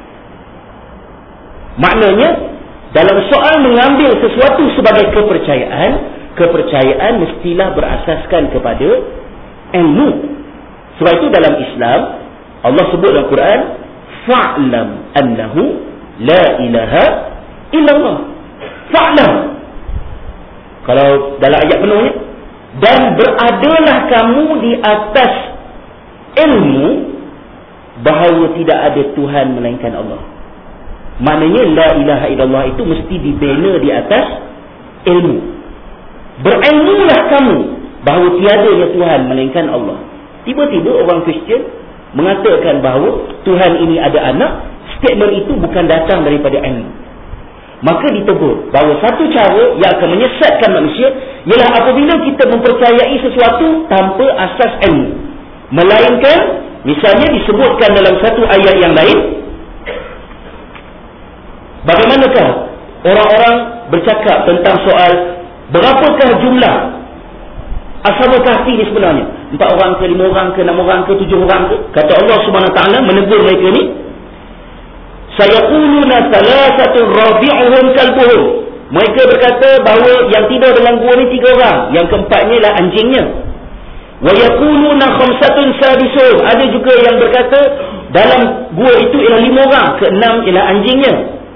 Maknanya dalam soal mengambil sesuatu sebagai kepercayaan, kepercayaan mestilah berasaskan kepada ilmu. Sebab itu dalam Islam Allah sebut dalam Quran, fa'lam annahu la ilaha illallah. Fa'lam. Kalau dalam ayat penuhnya, dan beradalah kamu di atas ilmu bahawa tidak ada Tuhan melainkan Allah. Maknanya la ilaha illallah itu mesti dibina di atas ilmu. Berilmulah kamu bahawa tiadanya Tuhan melainkan Allah. Tiba-tiba orang Kristian mengatakan bahawa Tuhan ini ada anak, statement itu bukan datang daripada ilmu. Maka ditegur bahawa satu cara yang akan menyesatkan manusia ialah apabila kita mempercayai sesuatu tanpa asas ilmu. Melainkan, misalnya disebutkan dalam satu ayat yang lain, bagaimanakah orang-orang bercakap tentang soal berapakah jumlah Ashabul Kahfi ini sebenarnya? Empat orang ke, lima orang ke, enam orang ke, tujuh orang ke? Kata Allah Subhanahu Wa Taala menegur mereka ni, sayaquluna thalathatun rabi'uhum kalbuhum. Mereka berkata bahawa yang tidur dalam gua ni tiga orang, yang keempatnya ialah anjingnya. Wa yaquluna khamsatun sadisuhum. Ada juga yang berkata dalam gua itu ialah lima orang, keenam ialah anjingnya.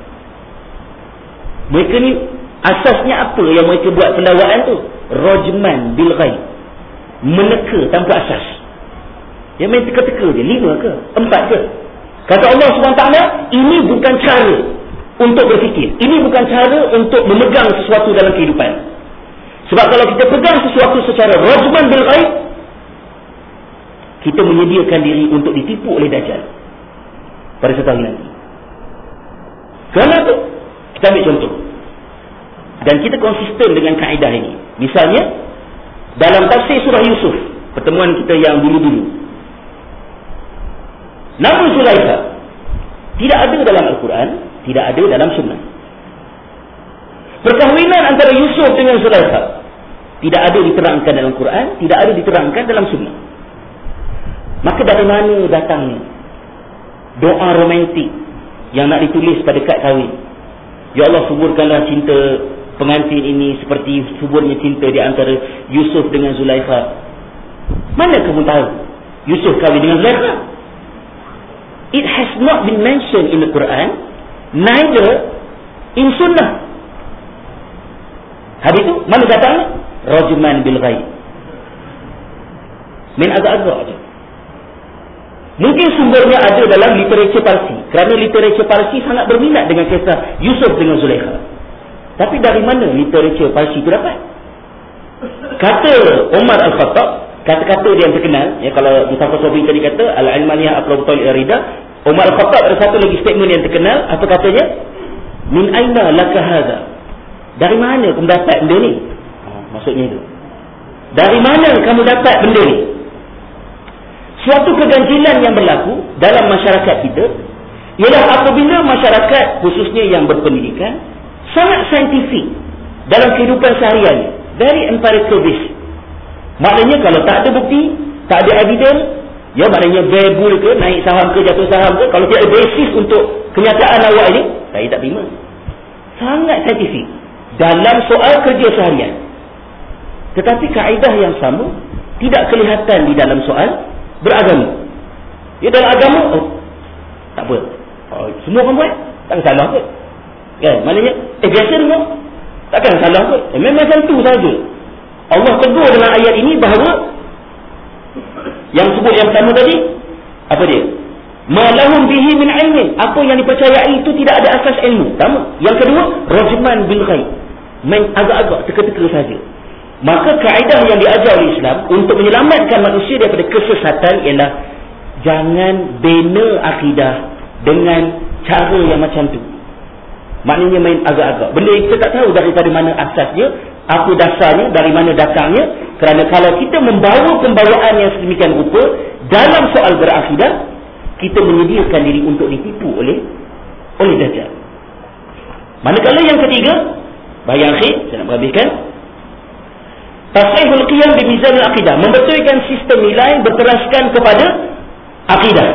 Mereka ni asasnya apa yang mereka buat pendakwaan tu? Rajman bil ghaib. Meneka tanpa asas. Yang main teka-teka je, lima ke, empat ke? Kata Allah subhanahu wa taala, ini bukan cara untuk berfikir. Ini bukan cara untuk memegang sesuatu dalam kehidupan. Sebab kalau kita pegang sesuatu secara rajman bil ghaib, kita menyediakan diri untuk ditipu oleh Dajjal pada satu hari nanti. Kerana itu, kita ambil contoh. Dan kita konsisten dengan kaedah ini. Misalnya, dalam tafsir surah Yusuf, pertemuan kita yang dulu-dulu, nama Zulaikha tidak ada dalam Al-Quran, tidak ada dalam Sunnah. Perkahwinan antara Yusuf dengan Zulaikha tidak ada diterangkan dalam Quran, tidak ada diterangkan dalam Sunnah. Maka dari mana datangnya doa romantik yang nak ditulis pada kad kahwin? Ya Allah, suburkanlah cinta pengantin ini seperti suburnya cinta di antara Yusuf dengan Zulaikha. Mana kamu tahu Yusuf kahwin dengan Zulaikha? It has not been mentioned in the Quran, neither in Sunnah. Hadis itu mana datangnya? Rajman bil ghaib. Main agak-agak aja. Mungkin sumbernya ada dalam literatur Parsi, kerana literatur Parsi sangat berminat dengan kisah Yusuf dengan Zulaikha. Tapi dari mana literatur Parsi itu dapat? Kata Umar Al-Khattab, kata-kata dia yang terkenal, ya, kalau Mustafa Sobri tadi kata Al-Ilmaniyah Aqrab Al-Rida, Umar Al-Khattab ada satu lagi statement yang terkenal. Apa katanya? Min aina laka hadha? Dari mana kamu dapat benda ni? Oh, maksudnya itu, dari mana kamu dapat benda ni? Suatu keganjilan yang berlaku dalam masyarakat kita ialah apabila masyarakat, khususnya yang berpendidikan, sangat saintifik dalam kehidupan seharian, very empirical based. Maknanya kalau tak ada bukti, tak ada evidence, ya, maknanya bear bull ke, naik saham ke, jatuh saham ke, kalau tidak ada basis untuk kenyataan awak ini, saya tak terima. Sangat saintifik dalam soal kerja seharian. Tetapi kaedah yang sama tidak kelihatan di dalam soal beragama. Ya, dalam agama, oh, tak apa, oh, semua orang buat, tak salah ke? Ya, maknanya, eh biasa dulu, takkan salah ke? Eh, memang macam tu saja. Allah tegur dalam ayat ini bahawa yang sebut yang pertama tadi, apa dia? Ma lahum bihi min ilmin. Apa yang dipercayai itu tidak ada asas ilmu. Pertama. Yang kedua, rajman bil ghaib. Main agak-agak, teka-teka saja. Maka kaedah yang diajar oleh Islam untuk menyelamatkan manusia daripada kesesatan ialah jangan bina akidah dengan cara yang macam tu. Maknanya main agak-agak. Benda yang kita tak tahu daripada mana asasnya, apa dasarnya, dari mana datangnya. Kerana kalau kita membawa pembawaan yang sedemikian rupa dalam soal berakidah, kita menyediakan diri untuk ditipu oleh oleh Dajjal. Manakala yang ketiga, bahagian akhir, saya nak berhabiskan, tasihul qiyam bi mizan al-aqidah, membetulkan sistem nilai berteraskan kepada akidah.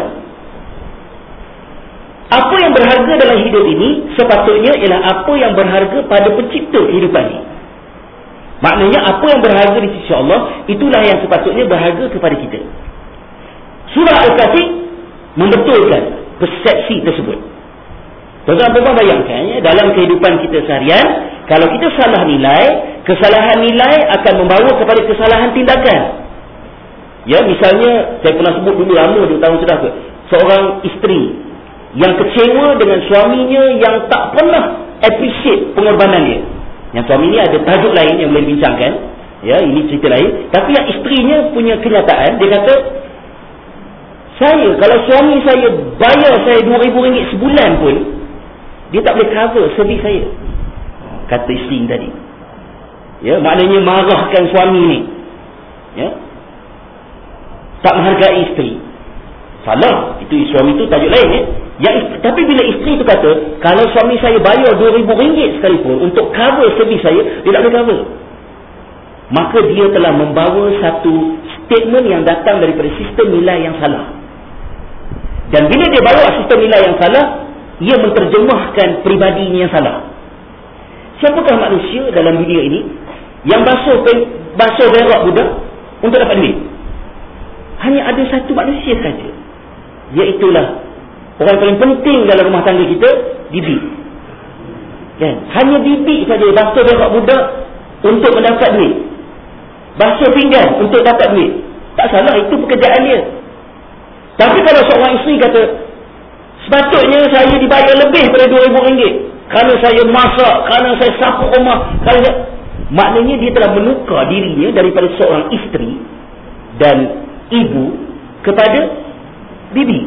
Apa yang berharga dalam hidup ini sepatutnya ialah apa yang berharga pada pencipta kehidupan ini. Maknanya apa yang berharga di sisi Allah, itulah yang sepatutnya berharga kepada kita. Surah Al-Kahfi membetulkan persepsi tersebut. Tuan-tuan bayangkan ya, dalam kehidupan kita seharian, kalau kita salah nilai, kesalahan nilai akan membawa kepada kesalahan tindakan. Ya, misalnya saya pernah sebut dulu lama dua tahun sudah ke, seorang isteri yang kecewa dengan suaminya yang tak pernah appreciate pengorbanan dia. Yang suami ni ada tajuk lain yang boleh dibincangkan. Ya, ini cerita lain. Tapi yang isterinya punya kenyataan, dia kata, saya, kalau suami saya bayar saya dua ribu ringgit sebulan pun, dia tak boleh cover servis saya. Kata isteri tadi. Ya, maknanya marahkan suami ni. Ya. Tak menghargai isteri. Salah. Itu suami tu tajuk lain ya. Yang, tapi bila isteri tu kata, kalau suami saya bayar dua ribu ringgit sekalipun untuk cover servis saya, dia tak boleh cover. Maka dia telah membawa satu statement yang datang daripada sistem nilai yang salah. Dan bila dia bawa sistem nilai yang salah, ia menterjemahkan peribadinya yang salah. Siapakah manusia dalam dunia ini yang basuh basuh berak budak untuk dapat duit? Hanya ada satu manusia saja, iaitulah orang paling penting dalam rumah tangga kita, bibi. Kan? Hanya bibi saja basuh berak budak untuk mendapat duit. Basuh pinggan untuk dapat duit. Tak salah, itu pekerjaan dia. Tapi kalau seorang isteri kata, sepatutnya saya dibayar lebih daripada dua ribu ringgit kerana saya masak, kerana saya sapu rumah, kerana saya... maknanya dia telah menukar dirinya daripada seorang isteri dan ibu kepada bibi.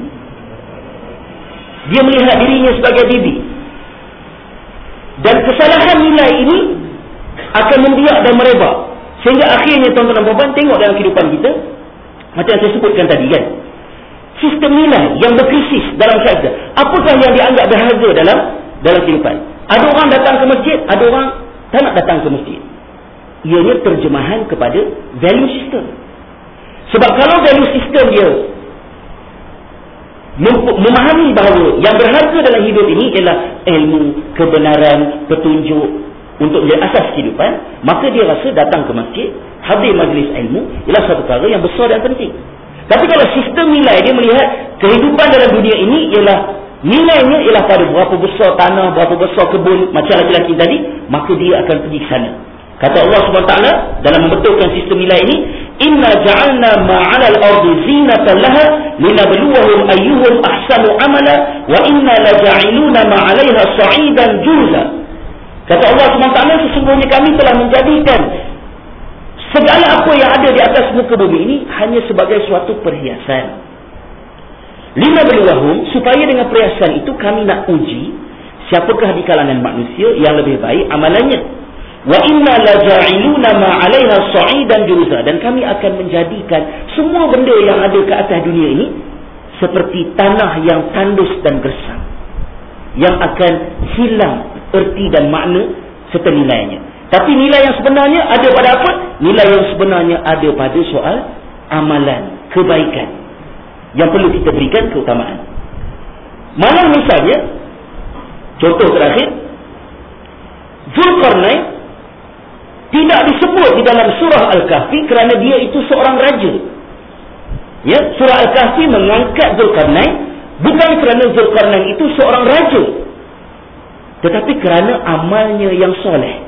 Dia melihat dirinya sebagai bibi. Dan kesalahan nilai ini akan membiak dan merebak. Sehingga akhirnya tuan-tuan dan puan-puan tengok dalam kehidupan kita, macam yang saya sebutkan tadi kan, sistem nilai yang berkrisis dalam syarikat. Apakah yang dianggap berharga dalam dalam kehidupan? Ada orang datang ke masjid, ada orang tak nak datang ke masjid. Ianya terjemahan kepada value system. Sebab kalau value system dia memahami bahawa yang berharga dalam hidup ini ialah ilmu, kebenaran, petunjuk untuk menjadi asas kehidupan, maka dia rasa datang ke masjid, hadir majlis ilmu ialah satu perkara yang besar dan penting. Tapi kalau sistem nilai dia melihat kehidupan dalam dunia ini ialah nilainya ialah pada berapa besar tanah, berapa besar kebun, macam laki-laki tadi, maka dia akan pergi ke sana. Kata Allah subhanahu wa taala dalam membetulkan sistem nilai ini, inna ja'alna ma'ala al-ardi zinatan laha linabluwahum ayyuhum ahsanu amala wa inna laja'iluna ma'alaiha sa'idan jurza. Kata Allah subhanahu wa taala, sesungguhnya kami telah menjadikan segala apa yang ada di atas muka bumi ini hanya sebagai suatu perhiasan. Linabluwahum, supaya dengan perhiasan itu kami nak uji siapakah di kalangan manusia yang lebih baik amalannya. Wa inna laja'iluna ma 'alaiha sa'idan jurza, dan kami akan menjadikan semua benda yang ada ke atas dunia ini seperti tanah yang tandus dan gersang, yang akan hilang erti dan makna serta nilainya. Tapi nilai yang sebenarnya ada pada apa? Nilai yang sebenarnya ada pada soal amalan, kebaikan yang perlu kita berikan keutamaan. Mana misalnya, contoh terakhir, Zulkarnain tidak disebut di dalam surah Al-Kahfi kerana dia itu seorang raja. Ya, surah Al-Kahfi mengangkat Zulkarnain bukan kerana Zulkarnain itu seorang raja, tetapi kerana amalnya yang soleh.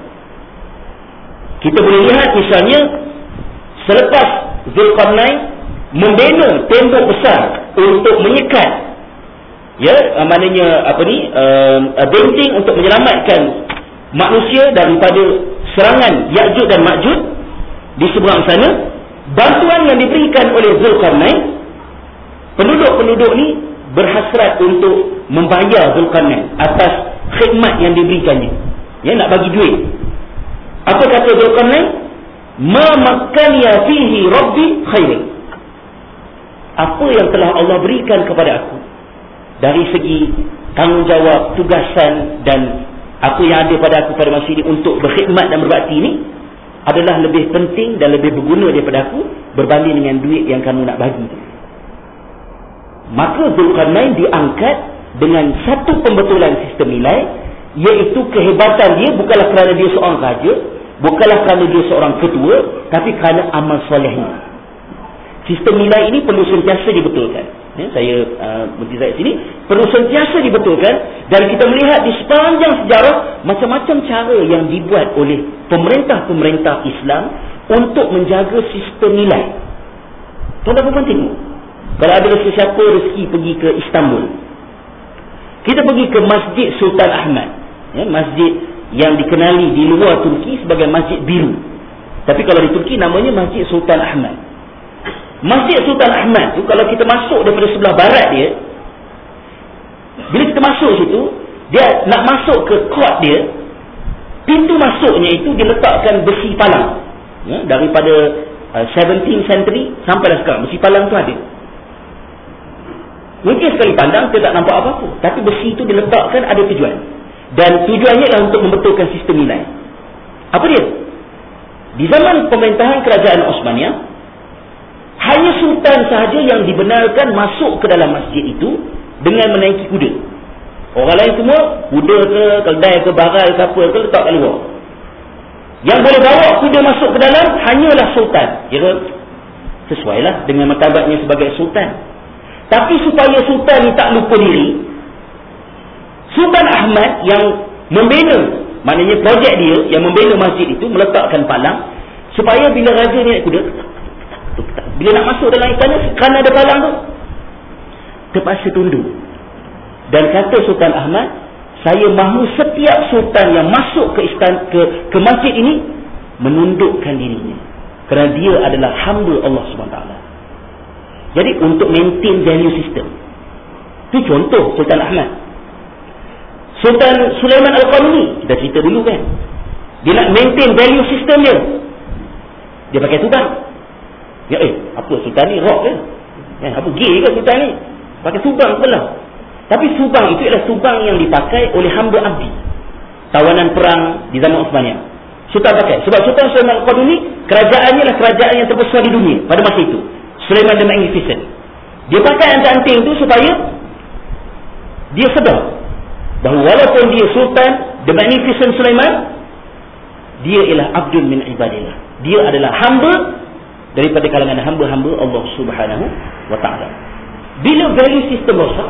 Kita boleh lihat misalnya selepas Zulkarnain membina tembok besar untuk menyekat, ya, maknanya apa ni, uh, benteng untuk menyelamatkan manusia daripada serangan Ya'juj dan Ma'juj di seberang sana. Bantuan yang diberikan oleh Zulkarnain, penduduk-penduduk ni berhasrat untuk membayar Zulkarnain atas khidmat yang diberikannya. Ya, nak bagi duit. Apa kata Dzulqarnain? Ma makkaniya fihi rabbi khairin. Apa yang telah Allah berikan kepada aku dari segi tanggungjawab, tugasan dan apa yang ada pada aku pada masa ini untuk berkhidmat dan berbakti ini adalah lebih penting dan lebih berguna daripada aku berbanding dengan duit yang kamu nak bagi. Maka Dzulqarnain diangkat dengan satu pembetulan sistem nilai, iaitu kehebatan dia bukanlah kerana dia seorang raja, bukanlah kerana dia seorang ketua, tapi kerana amal solehnya. Sistem nilai ini perlu sentiasa dibetulkan. Ya, saya uh, bertizat sini perlu sentiasa dibetulkan, dan kita melihat di sepanjang sejarah macam-macam cara yang dibuat oleh pemerintah-pemerintah Islam untuk menjaga sistem nilai. Tuan-tuan tengok, kalau ada sesiapa rezeki pergi ke Istanbul, kita pergi ke Masjid Sultan Ahmad, ya, masjid yang dikenali di luar Turki sebagai Masjid Biru, tapi kalau di Turki namanya Masjid Sultan Ahmad. Masjid Sultan Ahmad tu, kalau kita masuk daripada sebelah barat dia, bila kita masuk situ, dia nak masuk ke court dia, pintu masuknya itu diletakkan besi palang, ya, daripada uh, seventeenth century sampailah sekarang besi palang tu ada. Mungkin sekali pandang kita tak nampak apa-apa, tapi besi itu diletakkan ada tujuan, dan tujuannya adalah untuk membetulkan sistem nilai. Apa dia? Di zaman pemerintahan kerajaan Osmaniyah, hanya sultan sahaja yang dibenarkan masuk ke dalam masjid itu dengan menaiki kuda. Orang lain semua kuda ke, keldai ke, barai ke apa ke, letak kat luar. Yang boleh bawa kuda masuk ke dalam hanyalah sultan. Kira sesuailah dengan martabatnya sebagai sultan. Tapi supaya sultan ni tak lupa diri, Sultan Ahmad yang membina, maknanya projek dia yang membina masjid itu, meletakkan palang supaya bila raja ni naik kuda, bila nak masuk dalam istana, kerana ada palang tu, terpaksa tunduk. Dan kata Sultan Ahmad, saya mahu setiap sultan yang masuk ke istana, ke, ke masjid ini menundukkan dirinya, kerana dia adalah hamba Allah subhanahu wa taala. Jadi untuk maintain value system. Itu contoh Sultan Ahmad. Sultan Sulaiman Al-Qanuni, kita cerita dulu kan, dia nak maintain value system dia, dia pakai tubang. Ya, eh, apa sultan ni rock ke? Eh, apa gay ke sultan ni? Pakai subang sebelah. Tapi subang itu adalah subang yang dipakai oleh hamba abdi. Tawanan perang di zaman Osmaniyah. Sultan pakai. Sebab Sultan Sulaiman Al-Qanuni, kerajaannya adalah kerajaan yang terbesar di dunia pada masa itu. Sulaiman the Magnificent. Dia pakai anting-anting itu supaya dia sedar bahawa walaupun dia Sultan the Magnificent Sulaiman, dia ialah abdul min ibadillah. Dia adalah hamba daripada kalangan hamba-hamba Allah subhanahu wa ta'ala. Bila value system rosak,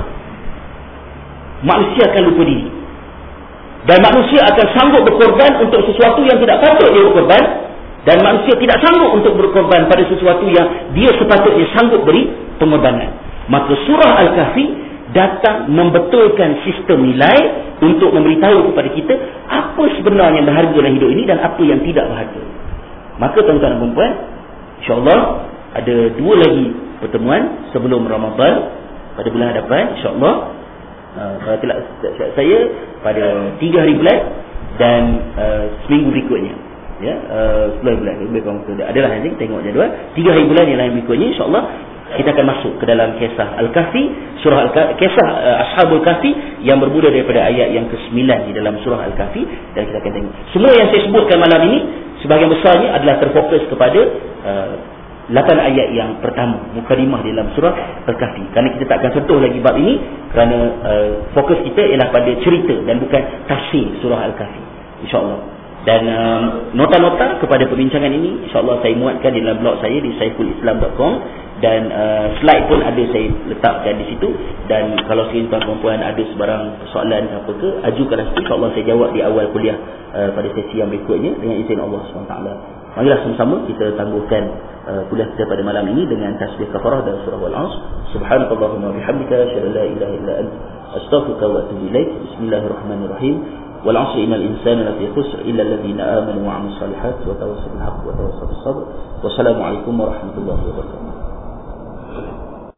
manusia akan lupa diri, dan manusia akan sanggup berkorban untuk sesuatu yang tidak patut dia berkorban, dan manusia tidak sanggup untuk berkorban pada sesuatu yang dia sepatutnya sanggup beri pengorbanan. Maka surah Al-Kahfi datang membetulkan sistem nilai untuk memberitahu kepada kita apa sebenarnya yang berharga dalam hidup ini dan apa yang tidak berharga. Maka tuan-tuan dan puan-puan, InsyaAllah ada dua lagi pertemuan sebelum Ramadan pada bulan hadapan, insyaAllah. Uh, kalau tidak saya pada tiga hari bulan dan uh, seminggu berikutnya, ya, uh, sepuluh bulan lebih kurang tu adalah nanti tengok jadual tiga hari bulan yang lain berikutnya, insyaAllah kita akan masuk ke dalam kisah Al-Kahfi, surah Al-Kahfi, kisah uh, Ashabul Kahfi yang bermula daripada ayat yang kesembilan di dalam surah Al-Kahfi, dan kita akan tengok semua yang saya sebutkan malam ini sebahagian besarnya adalah terfokus kepada uh, lapan ayat yang pertama, mukadimah di dalam surah Al-Kahfi. Kerana kita tak akan sentuh lagi bab ini, kerana uh, fokus kita ialah pada cerita dan bukan tafsir surah Al-Kahfi, insyaAllah. Dan um, nota-nota kepada perbincangan ini insyaAllah saya muatkan di dalam blog saya di saiful islam dot com, dan uh, slide pun ada saya letakkan di situ. Dan kalau sekiranya tuan-tuan ada sebarang soalan apa ke, ajukanlah situ, insyaAllah saya jawab di awal kuliah uh, pada sesi yang berikutnya dengan izin Allah subhanahu wa taala. Marilah sama-sama kita tangguhkan uh, kuliah kita pada malam ini dengan tasbih kafarah dan surah Al-Asr. Subhanakallahumma wa bihamdika, asyhadu an la ilaha illa anta, astaghfiruka wa atubu ilaik. Bismillahirrahmanirrahim. Wal 'asri innal insana lafi khusr illa alladhina amanu wa 'amilus salihati wa tawassaw bil haqqi wa tawassaw bis sabr. Wassalamu alaikum warahmatullahi wabarakatuh.